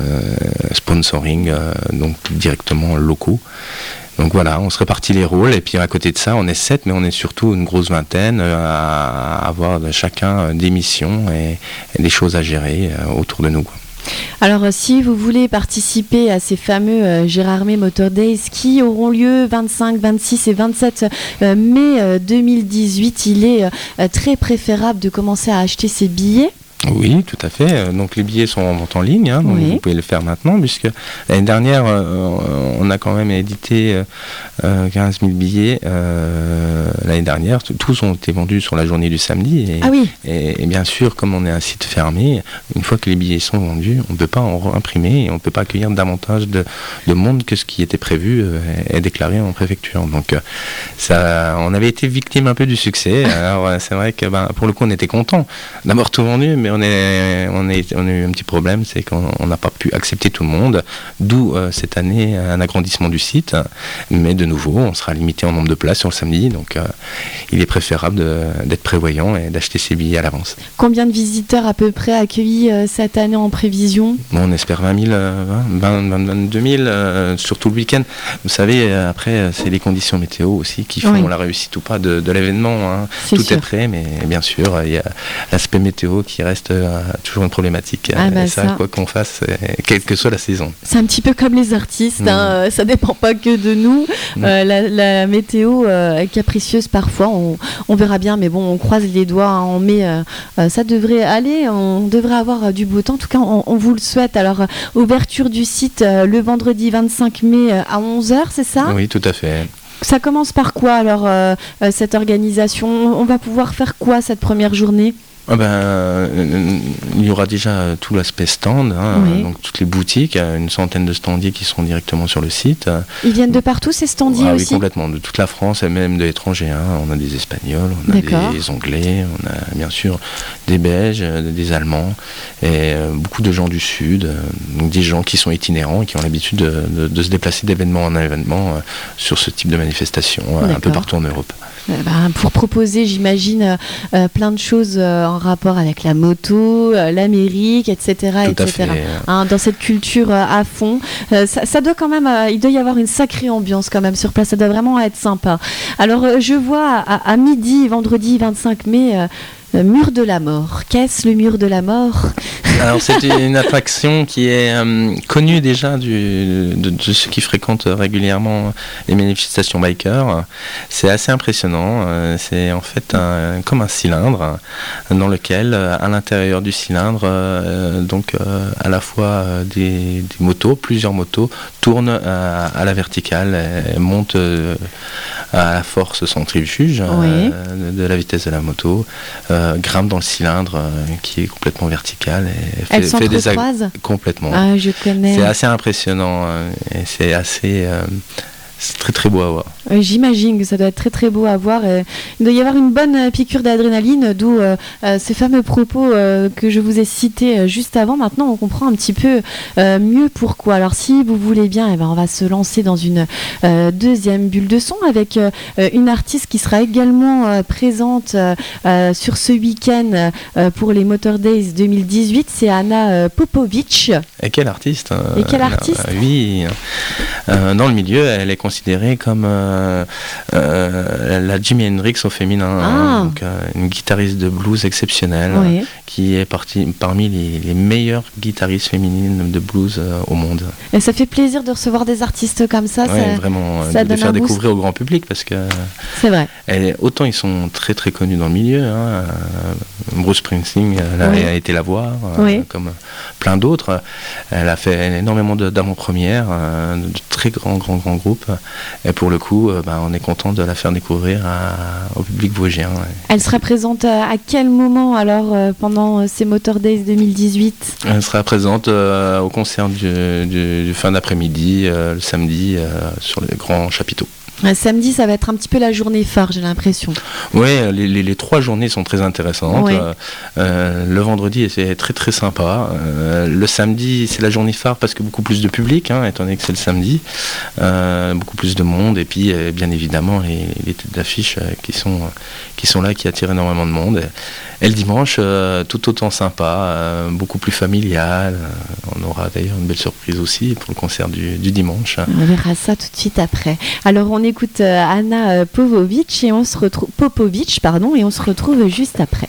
sponsoring, euh, donc directement locaux. Donc voilà, on se répartit les rôles et puis à côté de ça, on est sept, mais on est surtout une grosse vingtaine à avoir de chacun des missions et, et des choses à gérer autour de nous, quoi. Alors, si vous voulez participer à ces fameux euh, Gérardmer Motor Days qui auront lieu vingt-cinq, vingt-six et vingt-sept euh, mai euh, deux mille dix-huit, il est euh, très préférable de commencer à acheter ses billets. Oui, tout à fait. Donc les billets sont en vente en ligne, hein, donc oui. Vous pouvez le faire maintenant, puisque l'année dernière, euh, on a quand même édité euh, quinze mille billets. Euh, l'année dernière, tous ont été vendus sur la journée du samedi. Et, ah oui. et, et bien sûr, comme on est un site fermé, une fois que les billets sont vendus, on ne peut pas en réimprimer et on ne peut pas accueillir davantage de, de monde que ce qui était prévu euh, et déclaré en préfecture. Donc euh, ça, on avait été victime un peu du succès. Alors c'est vrai que ben, pour le coup, on était content d'avoir tout vendu, mais on, est, on, est, on a eu un petit problème, c'est qu'on n'a pas pu accepter tout le monde, d'où euh, cette année un agrandissement du site, mais de nouveau on sera limité en nombre de places sur le samedi, donc euh, il est préférable de, d'être prévoyant et d'acheter ses billets à l'avance. Combien de visiteurs à peu près accueillis euh, cette année en prévision ? Bon, on espère vingt mille, vingt, vingt, vingt-deux mille, euh, surtout le week-end. Vous savez, après c'est les conditions météo aussi qui font oui. la réussite ou pas de, de l'événement, hein. Tout sûr. Est prêt, mais bien sûr il y a l'aspect météo qui reste Euh, toujours une problématique. Ah bah et ça, ça, quoi qu'on fasse, euh, quelle que soit la saison. C'est un petit peu comme les artistes, mmh. hein, ça dépend pas que de nous. Mmh. Euh, la, la météo euh, est capricieuse parfois, on, on verra bien, mais bon, on croise les doigts hein, en mai, euh, euh, ça devrait aller, on devrait avoir euh, du beau temps. En tout cas, on, on vous le souhaite. Alors, euh, ouverture du site euh, le vendredi vingt-cinq mai euh, à onze heures, c'est ça ? Oui, tout à fait. Ça commence par quoi alors, euh, euh, cette organisation ? On va pouvoir faire quoi cette première journée ? Ah ben, euh, il y aura déjà tout l'aspect stand, hein, oui. donc toutes les boutiques, une centaine de standiers qui seront directement sur le site. Ils viennent de partout ces standiers ah, aussi ? Oui, complètement, de toute la France et même de l'étranger. Hein. On a des Espagnols, on a D'accord. des Anglais, on a bien sûr des Belges, des Allemands et euh, beaucoup de gens du Sud, euh, donc des gens qui sont itinérants et qui ont l'habitude de, de, de se déplacer d'événement en événement euh, sur ce type de manifestation euh, un peu partout en Europe. Euh, bah, pour proposer, j'imagine, euh, plein de choses euh, en rapport avec la moto, euh, l'Amérique, et cetera, Tout et cetera. À fait. Hein, dans cette culture euh, à fond, euh, ça, ça doit quand même, euh, il doit y avoir une sacrée ambiance quand même sur place. Ça doit vraiment être sympa. Alors, euh, je vois à, à midi, vendredi vingt-cinq mai. Euh, Le mur de la mort. Qu'est-ce le mur de la mort ? Alors c'est une attraction qui est euh, connue déjà du, de, de ceux qui fréquentent régulièrement les manifestations bikers. C'est assez impressionnant. Euh, c'est en fait un, comme un cylindre dans lequel, à l'intérieur du cylindre, euh, donc euh, à la fois euh, des, des motos, plusieurs motos tournent à, à la verticale et montent euh, à la force centrifuge oui. euh, de, de la vitesse de la moto, euh, grimpent dans le cylindre euh, qui est complètement vertical. Et fait, Elles s'entrecroisent ag- complètement. Ah, je connais. C'est assez impressionnant euh, et c'est assez... Euh, c'est très très beau à voir. Euh, j'imagine que ça doit être très très beau à voir. Euh, il doit y avoir une bonne euh, piqûre d'adrénaline, d'où euh, euh, ces fameux propos euh, que je vous ai cités euh, juste avant. Maintenant, on comprend un petit peu euh, mieux pourquoi. Alors, si vous voulez bien, eh ben, on va se lancer dans une euh, deuxième bulle de son avec euh, une artiste qui sera également euh, présente euh, euh, sur ce week-end euh, pour les Motor Days deux mille dix-huit. C'est Anna euh, Popovic. Et quel artiste euh, Et quel artiste euh, Oui, euh, dans le milieu, elle est considérée comme euh, euh, la Jimi Hendrix au féminin, ah. hein, donc, euh, une guitariste de blues exceptionnelle, oui. euh, qui est partie, parmi les, les meilleures guitaristes féminines de blues euh, au monde. Et ça fait plaisir de recevoir des artistes comme ça. Ouais, ça vraiment, ça de les faire boost. découvrir au grand public parce que c'est vrai. Elle, autant ils sont très très connus dans le milieu. Hein, Bruce Springsteen là, oui. a été la voir, oui. euh, comme plein d'autres. Elle a fait énormément d'avant-premières, euh, de très grands grands grands groupes. Et pour le coup, euh, bah, on est content de la faire découvrir à, au public vosgien. Ouais. Elle sera présente à quel moment alors euh, pendant ces Motor Days deux mille dix-huit? Elle sera présente euh, au concert du, du, du fin d'après-midi, euh, le samedi, euh, sur les grands chapiteaux. Samedi, ça va être un petit peu la journée phare, j'ai l'impression. Oui, les, les, les trois journées sont très intéressantes. Ouais. Euh, euh, le vendredi, c'est très très sympa. Euh, le samedi, c'est la journée phare parce que beaucoup plus de public, hein, étant donné que c'est le samedi. Euh, beaucoup plus de monde. Et puis, euh, bien évidemment, les, les têtes d'affiche euh, qui, sont, euh, qui sont là, qui attirent énormément de monde. Et, et le dimanche, euh, tout autant sympa, euh, beaucoup plus familial. Euh, on aura d'ailleurs une belle surprise aussi pour le concert du, du dimanche. On verra ça tout de suite après. Alors, on écoute euh, Anna euh, Popovic et on se retrouve Popovic, pardon, et on se retrouve juste après.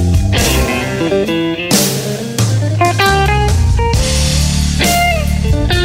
Thank you.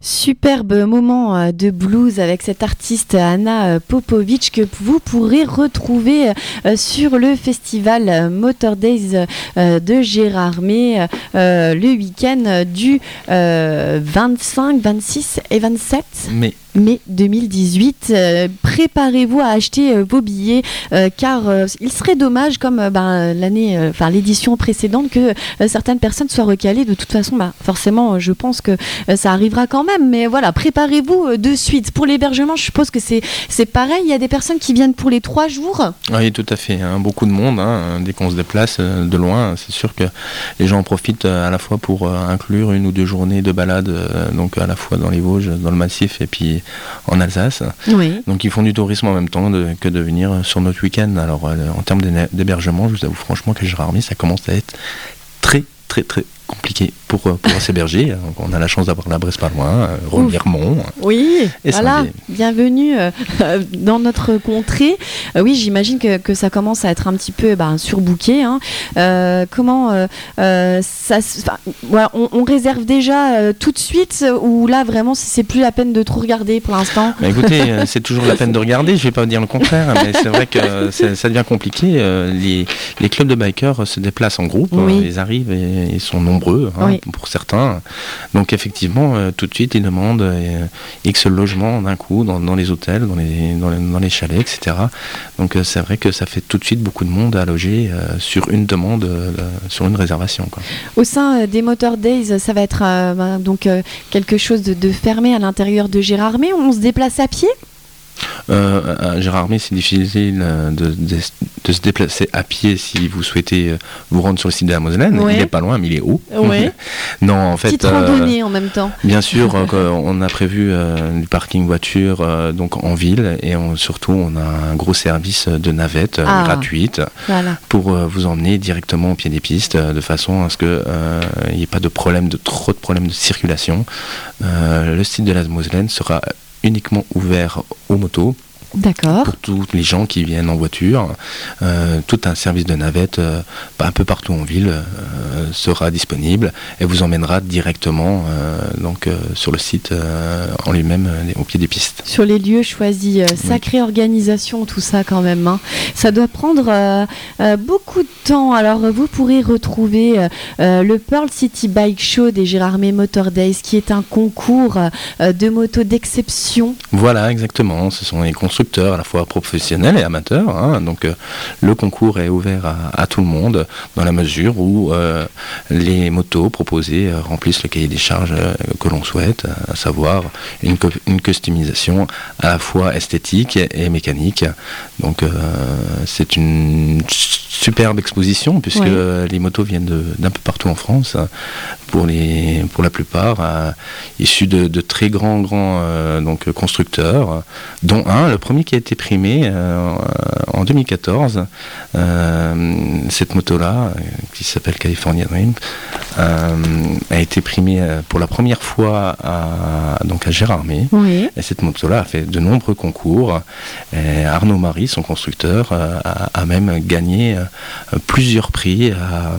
Superbe moment de blues avec cette artiste Anna Popovic que vous pourrez retrouver sur le festival Motor Days de Gérardmer le week-end du vingt-cinq, vingt-six et vingt-sept mai. mai deux mille dix-huit. Euh, préparez-vous à acheter euh, vos billets euh, car euh, il serait dommage comme euh, ben, l'année, enfin euh, l'édition précédente que euh, certaines personnes soient recalées. De toute façon, bah, forcément, je pense que euh, ça arrivera quand même. Mais voilà, préparez-vous euh, de suite. Pour l'hébergement, je suppose que c'est c'est pareil. Il y a des personnes qui viennent pour les trois jours. Oui, tout à fait. Hein, beaucoup de monde. Hein, dès qu'on se déplace euh, de loin, c'est sûr que les gens en profitent euh, à la fois pour euh, inclure une ou deux journées de balade, euh, donc à la fois dans les Vosges, dans le Massif et puis en Alsace. Oui. Donc ils font du tourisme en même temps de, que de venir sur notre week-end. Alors euh, en termes d'hébergement, je vous avoue franchement que Gérardmer, ça commence à être très très très compliqué pour, pour s'héberger. Donc, on a la chance d'avoir la Bresse pas loin, euh, Remiremont. Oui, et voilà, Saint-Dié. Bienvenue euh, dans notre contrée. Euh, oui, j'imagine que, que ça commence à être un petit peu ben, surbooké. Hein. Euh, comment euh, euh, ça, ouais, on, on réserve déjà euh, tout de suite ou là vraiment c'est plus la peine de trop regarder pour l'instant? Bah, écoutez, euh, c'est toujours la peine de regarder, je vais pas dire le contraire, mais c'est vrai que ça devient compliqué. Euh, les, les clubs de bikers se déplacent en groupe, oui. euh, ils arrivent et ils sont nombreux hein, oui. pour certains. Donc effectivement, euh, tout de suite, ils demandent euh, X logements d'un coup dans, dans les hôtels, dans les, dans les, dans les chalets, et cetera. Donc euh, c'est vrai que ça fait tout de suite beaucoup de monde à loger euh, sur une demande, euh, sur une réservation. Quoi. Au sein euh, des Motor Days, ça va être euh, ben, donc euh, quelque chose de, de fermé à l'intérieur de Gérardmer. On se déplace à pied? Euh, à Gérardmer, c'est difficile de, de, de se déplacer à pied si vous souhaitez vous rendre sur le site de la Moselaine. Ouais. Il n'est pas loin, mais il est haut. Ouais. Non, en fait. Petite randonnée euh, en même temps. Bien sûr, euh, on a prévu euh, du parking voiture euh, donc en ville et on, surtout on a un gros service de navette euh, ah, gratuite voilà. pour euh, vous emmener directement au pied des pistes euh, de façon à ce que il n'y ait pas de problème, de trop de problèmes de circulation. Euh, le site de la Moselaine sera uniquement ouvert aux motos. D'accord. Pour tous les gens qui viennent en voiture, euh, tout un service de navette euh, un peu partout en ville euh, sera disponible et vous emmènera directement euh, donc, euh, sur le site euh, en lui-même euh, au pied des pistes. Sur les lieux choisis, euh, sacrée oui. organisation tout ça quand même. Hein. Ça doit prendre euh, euh, beaucoup de temps. Alors vous pourrez retrouver euh, le Pearl City Bike Show des Gérardmer Motor Days qui est un concours euh, de motos d'exception. Voilà, exactement. Ce sont les constructeurs à la fois professionnels et amateurs. Hein. Donc euh, le concours est ouvert à, à tout le monde dans la mesure où euh, les motos proposées euh, remplissent le cahier des charges euh, que l'on souhaite, à savoir une, co- une customisation à la fois esthétique et, et mécanique. Donc euh, c'est une superbe exposition puisque ouais. euh, les motos viennent de, d'un peu partout en France pour, les, pour la plupart euh, issus de, de très grands grands euh, donc, constructeurs dont un, le premier qui a été primé euh, en deux mille quatorze, euh, cette moto-là, euh, qui s'appelle California Dream, euh, a été primée euh, pour la première fois à, donc à Gérardmer. Oui. Et cette moto-là a fait de nombreux concours. Et Arnaud Marie, son constructeur, euh, a, a même gagné euh, plusieurs prix à,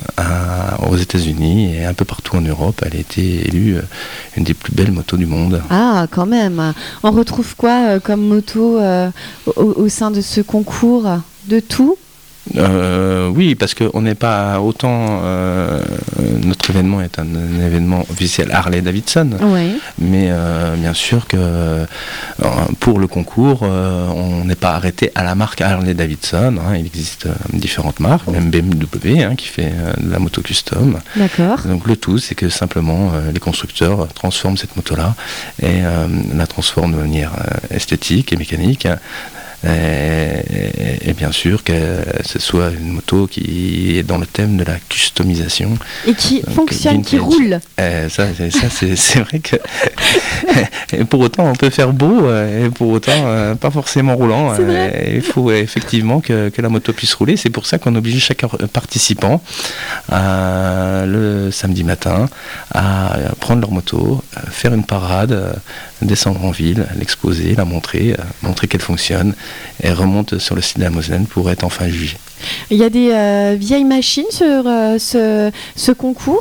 à, aux États-Unis et un peu partout en Europe. Elle a été élue euh, une des plus belles motos du monde. Ah, quand même. On retrouve quoi euh, comme moto Euh, au, au sein de ce concours? De tout? Euh, oui, parce qu'on n'est pas autant. Euh, notre événement est un, un événement officiel Harley-Davidson, oui. mais euh, bien sûr que euh, pour le concours, euh, on n'est pas arrêté à la marque Harley-Davidson. Hein, il existe euh, différentes marques, même B M W hein, qui fait euh, de la moto custom. D'accord. Donc le tout, c'est que simplement euh, les constructeurs transforment cette moto-là et euh, la transforment de manière euh, esthétique et mécanique. Et, et bien sûr que ce soit une moto qui est dans le thème de la customisation et qui donc, fonctionne, vintage. Qui roule. Et ça, c'est, ça c'est, c'est vrai que et pour autant on peut faire beau et pour autant euh, pas forcément roulant. Il faut effectivement que, que la moto puisse rouler. C'est pour ça qu'on oblige chaque participant à, le samedi matin à prendre leur moto, faire une parade, descendre en ville, l'exposer, la montrer, montrer qu'elle fonctionne. Et remonte sur le site de la Moselaine pour être enfin jugée. Il y a des euh, vieilles machines sur euh, ce, ce concours ?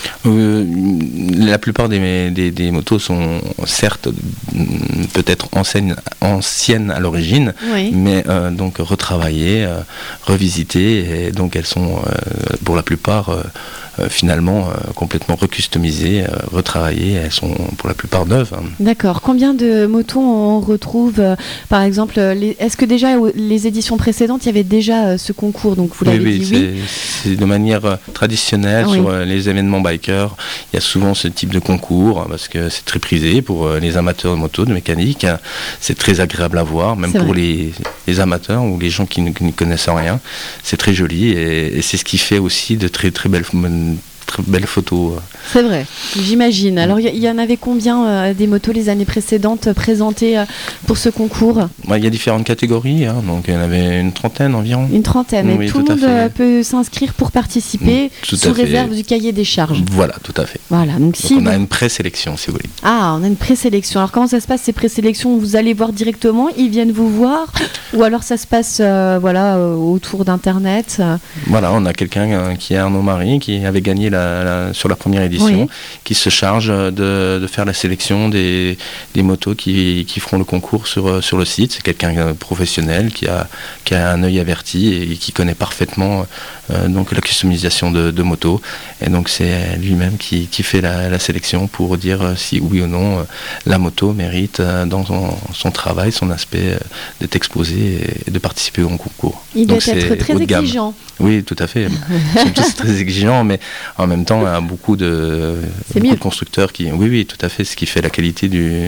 Euh, la plupart des, des, des motos sont certes peut-être anciennes, anciennes à l'origine, oui. mais euh, donc retravaillées, euh, revisitées, et donc elles sont euh, pour la plupart euh, euh, finalement euh, complètement recustomisées, euh, retravaillées, elles sont pour la plupart neuves. Hein. D'accord. Combien de motos on retrouve euh, par exemple, les, est-ce que déjà les éditions précédentes, il y avait déjà euh, ce concours, donc vous l'avez oui, dit, oui, oui. C'est, c'est de manière euh, traditionnelle oui. sur euh, les événements bikers. Il y a souvent ce type de concours parce que c'est très prisé pour euh, les amateurs de moto, de mécanique. C'est très agréable à voir, même c'est pour les, les amateurs ou les gens qui ne, qui ne connaissent rien. C'est très joli et, et c'est ce qui fait aussi de très très belles très belles photos. C'est vrai, j'imagine. Alors, il y, y en avait combien euh, des motos les années précédentes euh, présentées euh, pour ce concours ? Il ouais, y a différentes catégories, hein, donc il y en avait une trentaine environ. Une trentaine, oui, et tout, tout le monde euh, peut s'inscrire pour participer mmh, sous réserve du cahier des charges. Voilà, tout à fait. Voilà, donc, donc si on vous... a une présélection, si vous voulez. Ah, on a une présélection. Alors, comment ça se passe, ces présélections ? Vous allez voir directement, ils viennent vous voir, ou alors ça se passe euh, voilà, euh, autour d'Internet euh... Voilà, on a quelqu'un euh, qui est Arnaud Marie, qui avait gagné la La, la, sur la première édition, oui. qui se charge de, de faire la sélection des, des motos qui, qui feront le concours sur, sur le site. C'est quelqu'un professionnel qui a, qui a un œil averti et qui connaît parfaitement euh, donc la customisation de, de motos. Et donc c'est lui-même qui, qui fait la, la sélection pour dire si oui ou non la moto mérite dans son, son travail, son aspect d'être exposé et de participer au concours. Il donc doit être très exigeant. Oui, tout à fait. Ils sont tous très exigeants, mais en même temps, il y a beaucoup de, beaucoup de constructeurs qui... Oui, oui, tout à fait, ce qui fait la qualité du,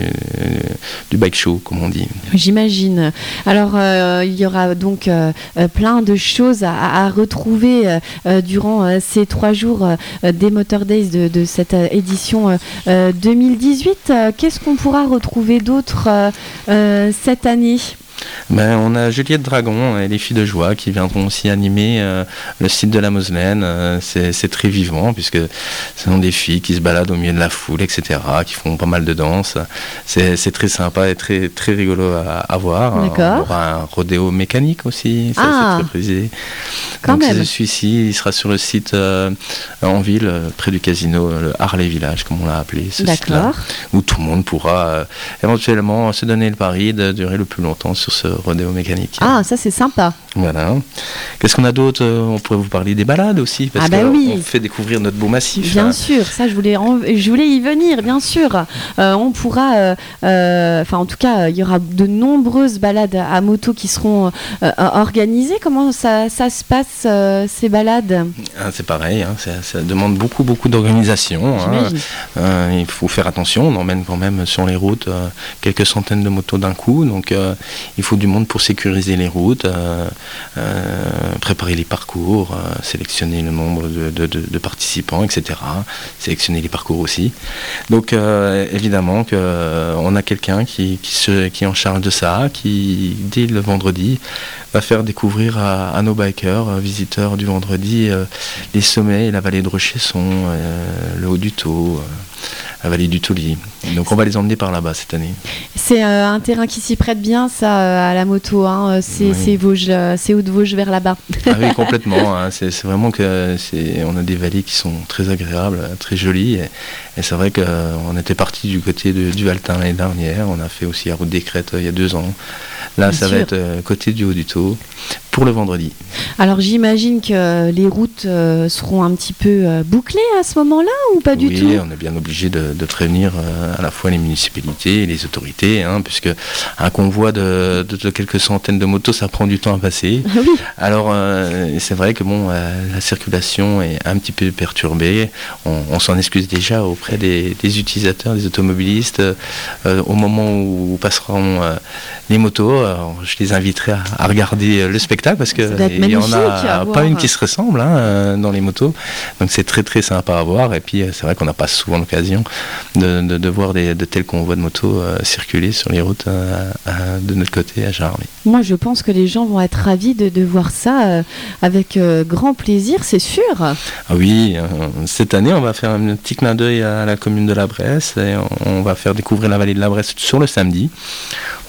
du bike show, comme on dit. J'imagine. Alors, euh, il y aura donc euh, plein de choses à, à retrouver euh, durant euh, ces trois jours euh, des Motor Days de, de cette euh, édition euh, deux mille dix-huit. Euh, qu'est-ce qu'on pourra retrouver d'autre euh, euh, cette année ? Ben, on a Juliette Dragon et les filles de joie qui viendront aussi animer euh, le site de la Moselaine. Euh, c'est, c'est très vivant puisque ce sont des filles qui se baladent au milieu de la foule, et cetera, qui font pas mal de danse. C'est, c'est très sympa et très, très rigolo à, à voir. D'accord. On aura un rodéo mécanique aussi, ça ah, c'est très prisé. Quand Donc, même. Je suis ici, il sera sur le site euh, en ville, euh, près du casino, le Harley Village, comme on l'a appelé, ce D'accord. site-là, où tout le monde pourra euh, éventuellement se donner le pari de durer le plus longtemps sur ce rodéo mécanique. Ah, ça c'est sympa. Voilà. Qu'est-ce qu'on a d'autre ? On pourrait vous parler des balades aussi, parce ah bah qu'on oui. fait découvrir notre beau massif. Bien hein. sûr, ça je voulais, en... je voulais y venir, bien sûr. Euh, on pourra, enfin euh, euh, en tout cas, il y aura de nombreuses balades à moto qui seront euh, organisées. Comment ça, ça se passe, euh, ces balades ? ah, C'est pareil, hein, ça, ça demande beaucoup, beaucoup d'organisation. Hein. Euh, il faut faire attention, on emmène quand même sur les routes euh, quelques centaines de motos d'un coup, donc euh, il faut du monde pour sécuriser les routes, euh, euh, préparer les parcours, euh, sélectionner le nombre de, de, de, de participants, et cetera. Sélectionner les parcours aussi. Donc euh, évidemment qu'on euh, a quelqu'un qui, qui, se, qui est en charge de ça, qui dès le vendredi va faire découvrir à, à nos bikers, euh, visiteurs du vendredi, euh, les sommets et la vallée de Rochesson, euh, le haut du Taux, euh, la vallée du Touly. Donc on va les emmener par là-bas cette année. C'est euh, un terrain qui s'y prête bien, ça, euh, à la moto. Hein. C'est, oui. c'est, Vosges, euh, c'est Haute-Vosges vers là-bas. Ah oui, complètement. Hein. C'est, c'est vraiment que c'est, on a des vallées qui sont très agréables, très jolies. Et, et c'est vrai qu'on était parti du côté de, du Valtin l'année dernière. On a fait aussi la route des Crêtes il y a deux ans. Là, bien ça sûr. Va être euh, côté du Haut-du-Taux pour le vendredi. Alors j'imagine que les routes euh, seront un petit peu euh, bouclées à ce moment-là ou pas du oui, tout ? Oui, on est bien obligé de, de prévenir euh, à la fois les municipalités et les autorités, hein, puisque un convoi de, de, de quelques centaines de motos, ça prend du temps à passer. Ah oui. Alors euh, c'est vrai que bon, euh, la circulation est un petit peu perturbée. On, on s'en excuse déjà auprès des, des utilisateurs, des automobilistes. Euh, au moment où passeront euh, les motos, alors, je les inviterai à, à regarder le spectacle parce que il y en a pas une qui se ressemble hein, dans les motos. Donc c'est très très sympa à voir. Et puis c'est vrai qu'on n'a pas souvent l'occasion de, de, de voir des, de tels convois de motos euh, circuler sur les routes euh, euh, de notre côté à Jarry. Moi je pense que les gens vont être ravis de, de voir ça euh, avec euh, grand plaisir, c'est sûr. Ah oui, euh, cette année on va faire un petit clin d'œil à la commune de la Bresse et on, on va faire découvrir la vallée de la Bresse sur le samedi.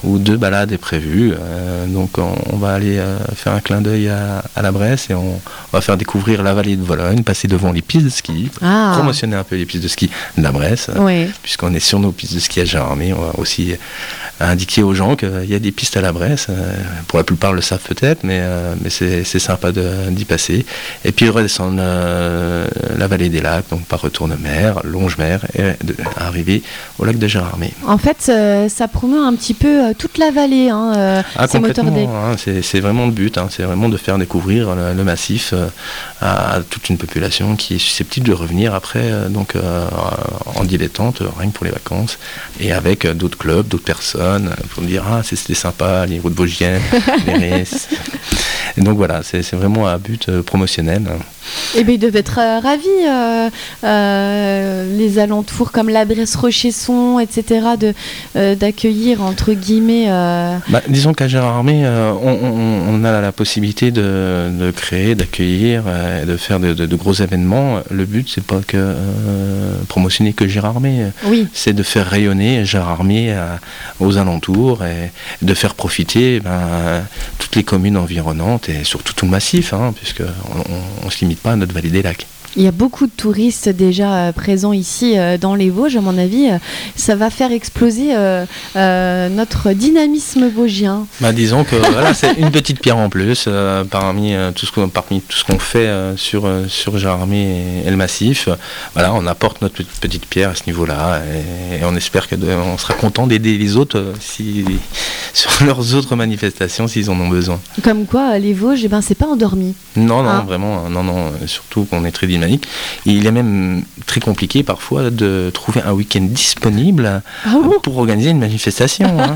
où deux balades est prévues. Euh, donc on, on va aller euh, faire un clin d'œil à, à la Bresse et on, on va faire découvrir la vallée de Vologne, passer devant les pistes de ski, Ah. promotionner un peu les pistes de ski de la Bresse, Oui. puisqu'on est sur nos pistes de ski à Gérardmer. On va aussi indiquer aux gens qu'il y a des pistes à la Bresse. Euh, pour la plupart le savent peut-être, mais, euh, mais c'est, c'est sympa de, d'y passer. Et puis redescendre euh, la vallée des lacs, donc par Retourne-Mer, Longe-Mer, et de, arriver au lac de Gérardmer. En fait, euh, ça promeut un petit peu euh, toute la vallée, hein, euh, Ah, ces Motor Day. complètement, hein, c'est, c'est vraiment le but, hein, c'est vraiment de faire découvrir le, le massif euh, à, à toute une population qui est susceptible de revenir après euh, donc, euh, en dilettante, rien que pour les vacances, et avec euh, d'autres clubs, d'autres personnes, pour me dire ah c'est, c'était sympa, les routes vosgiennes, les Rés. Et donc voilà, c'est, c'est vraiment un but euh, promotionnel. Eh bien, ils devaient être euh, ravis, euh, euh, les alentours comme la Bresse, Rochesson, et cetera, de, euh, d'accueillir, entre guillemets... Euh... Bah, disons qu'à Gérardmer, euh, on, on, on a la possibilité de, de créer, d'accueillir, euh, de faire de, de, de gros événements. Le but, c'est pas que euh, promotionner que Gérardmer, Oui. c'est de faire rayonner Gérardmer euh, aux alentours et de faire profiter ben, toutes les communes environnantes et surtout tout le massif, hein, puisqu'on on, on se limite pas à notre vallée des lacs. Il y a beaucoup de touristes déjà euh, présents ici euh, dans les Vosges. À mon avis, euh, ça va faire exploser euh, euh, notre dynamisme vosgien. Bah, disons que voilà, c'est une petite pierre en plus euh, parmi, euh, tout ce qu'on, parmi tout ce qu'on fait euh, sur, euh, sur Gérardmer et, et le massif. Voilà, on apporte notre petite, petite pierre à ce niveau-là et, et on espère qu'on sera content d'aider les autres euh, si, sur leurs autres manifestations s'ils en ont besoin. Comme quoi, les Vosges, eh ben, c'est pas endormi. Non, non, Ah. vraiment, non, non, surtout qu'on est très dynamique. Il est même très compliqué parfois de trouver un week-end disponible Ah bon pour organiser une manifestation. Hein.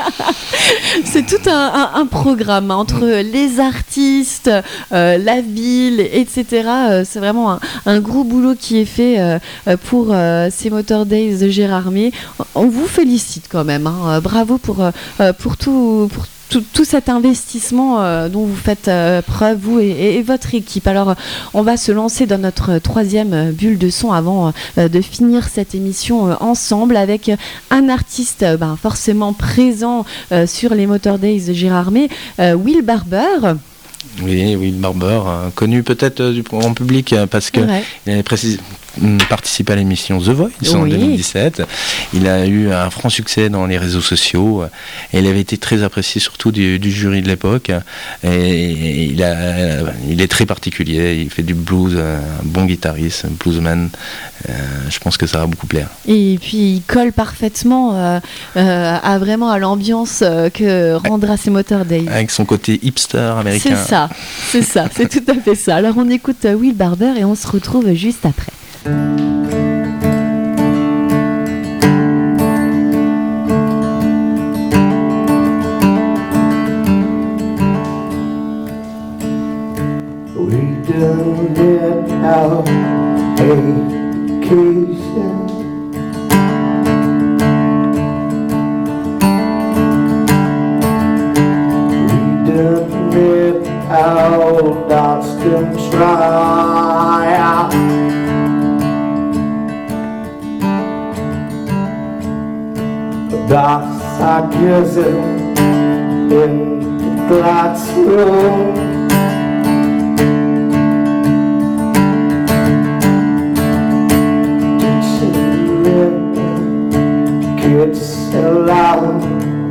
C'est tout un, un, un programme hein, entre les artistes, euh, la ville, et cetera. Euh, c'est vraiment un, un gros boulot qui est fait euh, pour euh, ces Motor Days de Gérardmer. On vous félicite quand même. Hein. Bravo pour, euh, pour tout... Pour Tout, tout cet investissement euh, dont vous faites euh, preuve, vous et, et, et votre équipe. Alors, euh, on va se lancer dans notre troisième euh, bulle de son avant euh, de finir cette émission euh, ensemble avec euh, un artiste euh, ben, forcément présent euh, sur les Motor Days de Gérardmer, euh, Will Barber. Oui, Will Barber, euh, connu peut-être euh, du grand public euh, parce qu'il avait précis, participé à l'émission The Voice oui. en deux mille dix-sept. Il a eu un franc succès dans les réseaux sociaux et il avait été très apprécié surtout du, du jury de l'époque. Et, et il, a, il est très particulier, il fait du blues, un bon guitariste, un bluesman. Euh, je pense que ça va beaucoup plaire. Et puis il colle parfaitement euh, euh, à vraiment à l'ambiance euh, que rendra ces Motor Days. Avec son côté hipster américain. C'est ça, c'est ça, c'est tout à fait ça. Alors on écoute euh, Will Barber et on se retrouve juste après. We don't get our education. We don't let our doubts come try out. Doubts are guessing in the classroom. Kids aloud.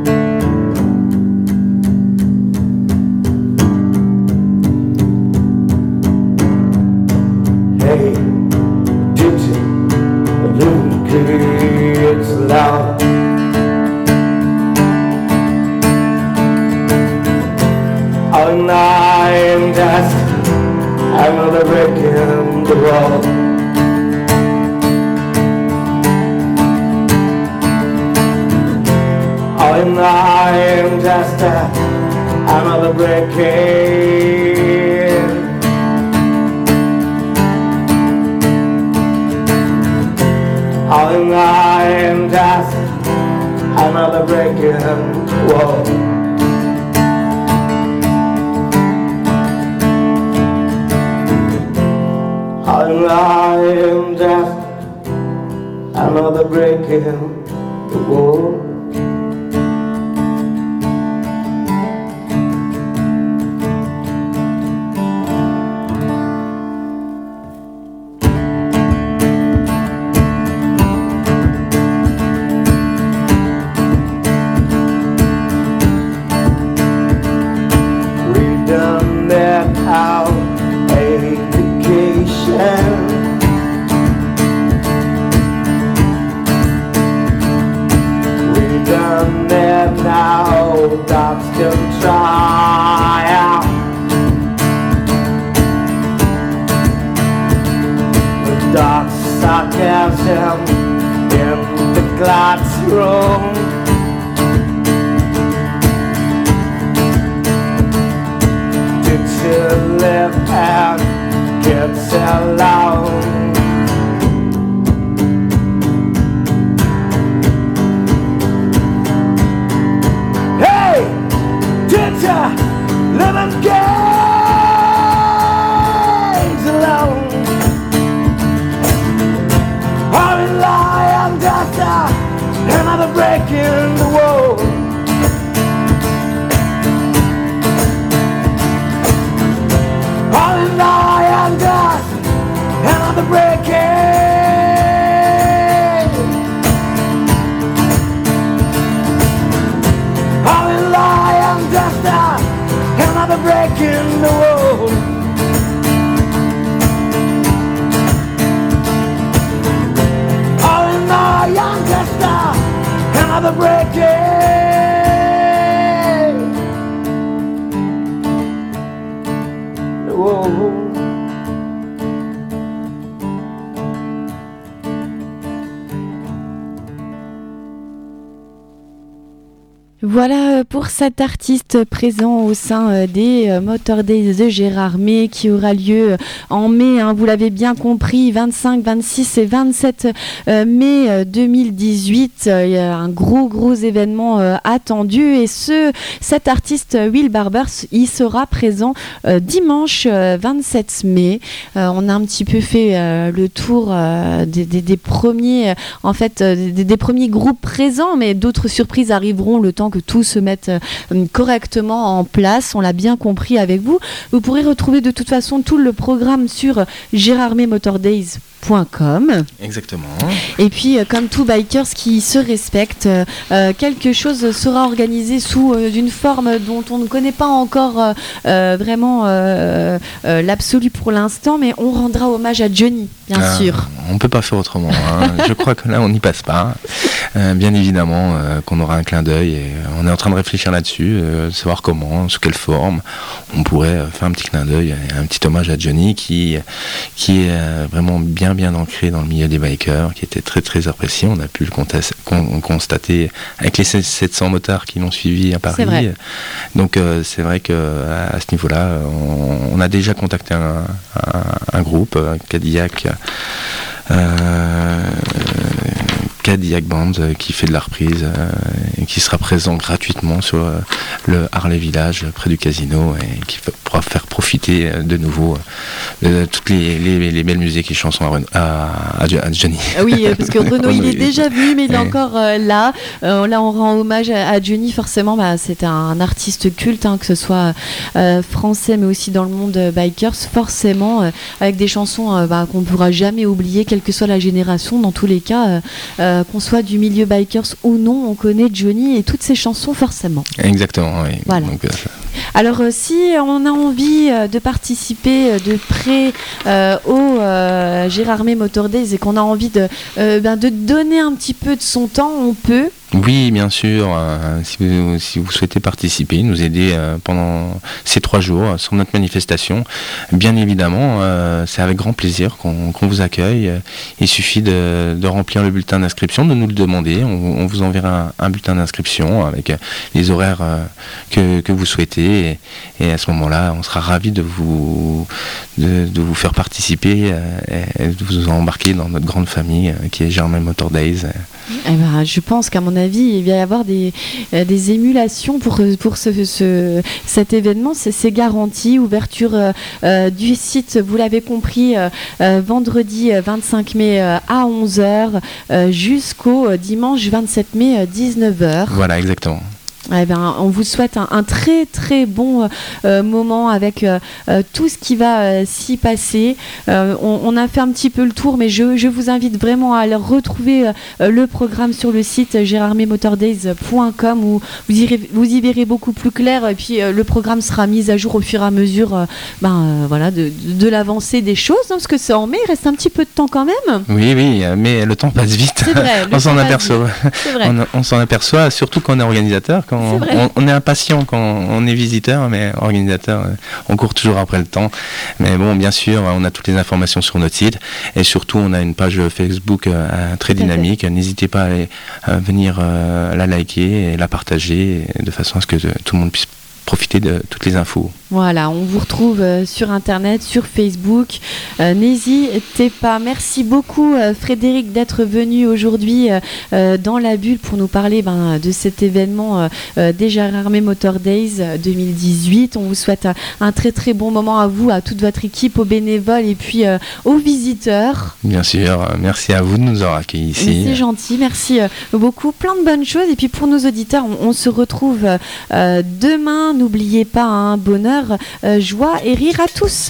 Hey, did you little kids aloud? All night just another break in the wall. And I'm just uh, another break in. And I'm just another break in. Whoa. And I'm just another break in the wall. what's wrong. Did you live and get so long? Hey, did you live and get alone? Or in lie and just another break in the wall? Or in lie and just another break in. Or in lie and just another break in the wall. Young Testa, another break in. Whoa. Voilà pour cet artiste présent au sein des Motor Days de Gérardmer qui aura lieu en mai, hein, vous l'avez bien compris, vingt-cinq, vingt-six et vingt-sept mai deux mille dix-huit. Il y a un gros gros événement euh, attendu et ce, cet artiste Will Barber, il sera présent euh, dimanche euh, vingt-sept mai. Euh, on a un petit peu fait euh, le tour euh, des, des, des premiers, euh, en fait, euh, des, des premiers groupes présents, mais d'autres surprises arriveront le temps que tout se mette euh, correctement en place. On l'a bien compris avec vous. Vous pourrez retrouver de toute façon tout le programme sur gérardmer motor days point com. Exactement. Et puis, euh, comme tout bikers qui se respecte, euh, euh, quelque chose sera organisé sous euh, une forme dont on ne connaît pas encore euh, euh, vraiment euh, euh, l'absolu pour l'instant, mais on rendra hommage à Johnny, bien ah, sûr. On ne peut pas faire autrement. Hein. Je crois que là, on n'y passe pas. Euh, bien évidemment euh, qu'on aura un clin d'œil et on est en train de réfléchir là-dessus, euh, de savoir comment, sous quelle forme on pourrait faire un petit clin d'œil, un petit hommage à Johnny qui, qui est euh, vraiment bien bien ancré dans le milieu des bikers, qui était très très apprécié. On a pu le contest- con- constater avec les sept cents motards qui l'ont suivi à Paris. C'est vrai. Donc euh, c'est vrai que à ce niveau-là, on, on a déjà contacté un, un, un groupe, un Cadillac. Euh, Cadillac Band euh, qui fait de la reprise euh, et qui sera présent gratuitement sur euh, le Harley Village près du casino et qui pourra faire profiter euh, de nouveau euh, de toutes les, les, les belles musiques et chansons à, Ren- à, à, à Johnny. Ah oui, parce que Renaud il est déjà venu mais il est encore euh, là. Euh, là on rend hommage à, à Johnny, forcément bah, c'est un, un artiste culte, hein, que ce soit euh, français mais aussi dans le monde euh, bikers, forcément euh, avec des chansons euh, bah, qu'on ne pourra jamais oublier quelle que soit la génération. Dans tous les cas euh, euh, qu'on soit du milieu bikers ou non, on connaît Johnny et toutes ses chansons forcément. Exactement, oui. Voilà. Donc, euh, Alors euh, si on a envie euh, de participer euh, de près euh, au euh, Gérardmer Motor Days et qu'on a envie de, euh, ben, de donner un petit peu de son temps, on peut. Oui, bien sûr. Euh, si, vous, si vous souhaitez participer, nous aider euh, pendant ces trois jours euh, sur notre manifestation, bien évidemment, euh, c'est avec grand plaisir qu'on, qu'on vous accueille. Il suffit de, de remplir le bulletin d'inscription, de nous le demander. On, on vous enverra un, un bulletin d'inscription avec les horaires euh, que, que vous souhaitez. Et, et à ce moment-là, on sera ravis de vous, de, de vous faire participer euh, et de vous embarquer dans notre grande famille euh, qui est Gérardmer Motor Days. Eh ben, je pense qu'à mon avis, il va y avoir des, euh, des émulations pour, pour ce, ce, cet événement. C'est, c'est garanti. Ouverture euh, euh, du site, vous l'avez compris, euh, euh, vendredi vingt-cinq mai euh, à onze heures euh, jusqu'au euh, dimanche vingt-sept mai euh, dix-neuf heures. Voilà, exactement. Eh bien, on vous souhaite un, un très très bon euh, moment avec euh, euh, tout ce qui va euh, s'y passer. Euh, on, on a fait un petit peu le tour, mais je, je vous invite vraiment à aller retrouver euh, le programme sur le site gérardmer motor days point com où vous, irez, vous y verrez beaucoup plus clair. Et puis euh, le programme sera mis à jour au fur et à mesure euh, ben, euh, voilà, de, de l'avancée des choses, hein, parce que c'est en mai, il reste un petit peu de temps quand même. Oui, oui, mais le temps passe vite. C'est vrai. on s'en aperçoit. C'est vrai. On, on s'en aperçoit, surtout quand on est organisateur. quand on, on est impatient quand on est visiteur, mais organisateur, on court toujours après le temps. Mais bon, bien sûr, on a toutes les informations sur notre site et surtout, on a une page Facebook euh, très dynamique. N'hésitez pas à, aller, à venir euh, la liker et la partager de façon à ce que tout le monde puisse profiter de toutes les infos. Voilà, on vous retrouve euh, sur Internet, sur Facebook. Euh, n'hésitez pas. Merci beaucoup euh, Frédéric d'être venu aujourd'hui euh, euh, dans la bulle pour nous parler ben, de cet événement euh, euh, des Gérardmer Motor Days deux mille dix-huit. On vous souhaite un, un très très bon moment à vous, à toute votre équipe, aux bénévoles et puis euh, aux visiteurs. Bien sûr, merci à vous de nous avoir accueillis ici. C'est gentil, merci euh, beaucoup. Plein de bonnes choses. Et puis pour nos auditeurs, on, on se retrouve euh, demain. N'oubliez pas, un hein, bonheur, euh, joie et rire à tous.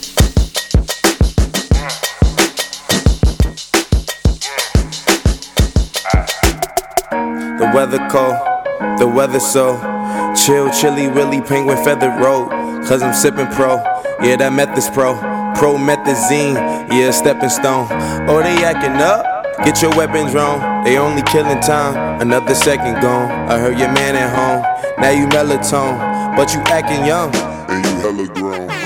The weather cold, the weather so chill, chilly, willy, penguin feathered road. Cause I'm sipping pro, yeah, that meth is pro. Promethazine, yeah, stepping stone. Oh, they acting up, get your weapons wrong. They only killing time, another second gone. I heard your man at home, now you melatonin, but you acting young. And you hella grown.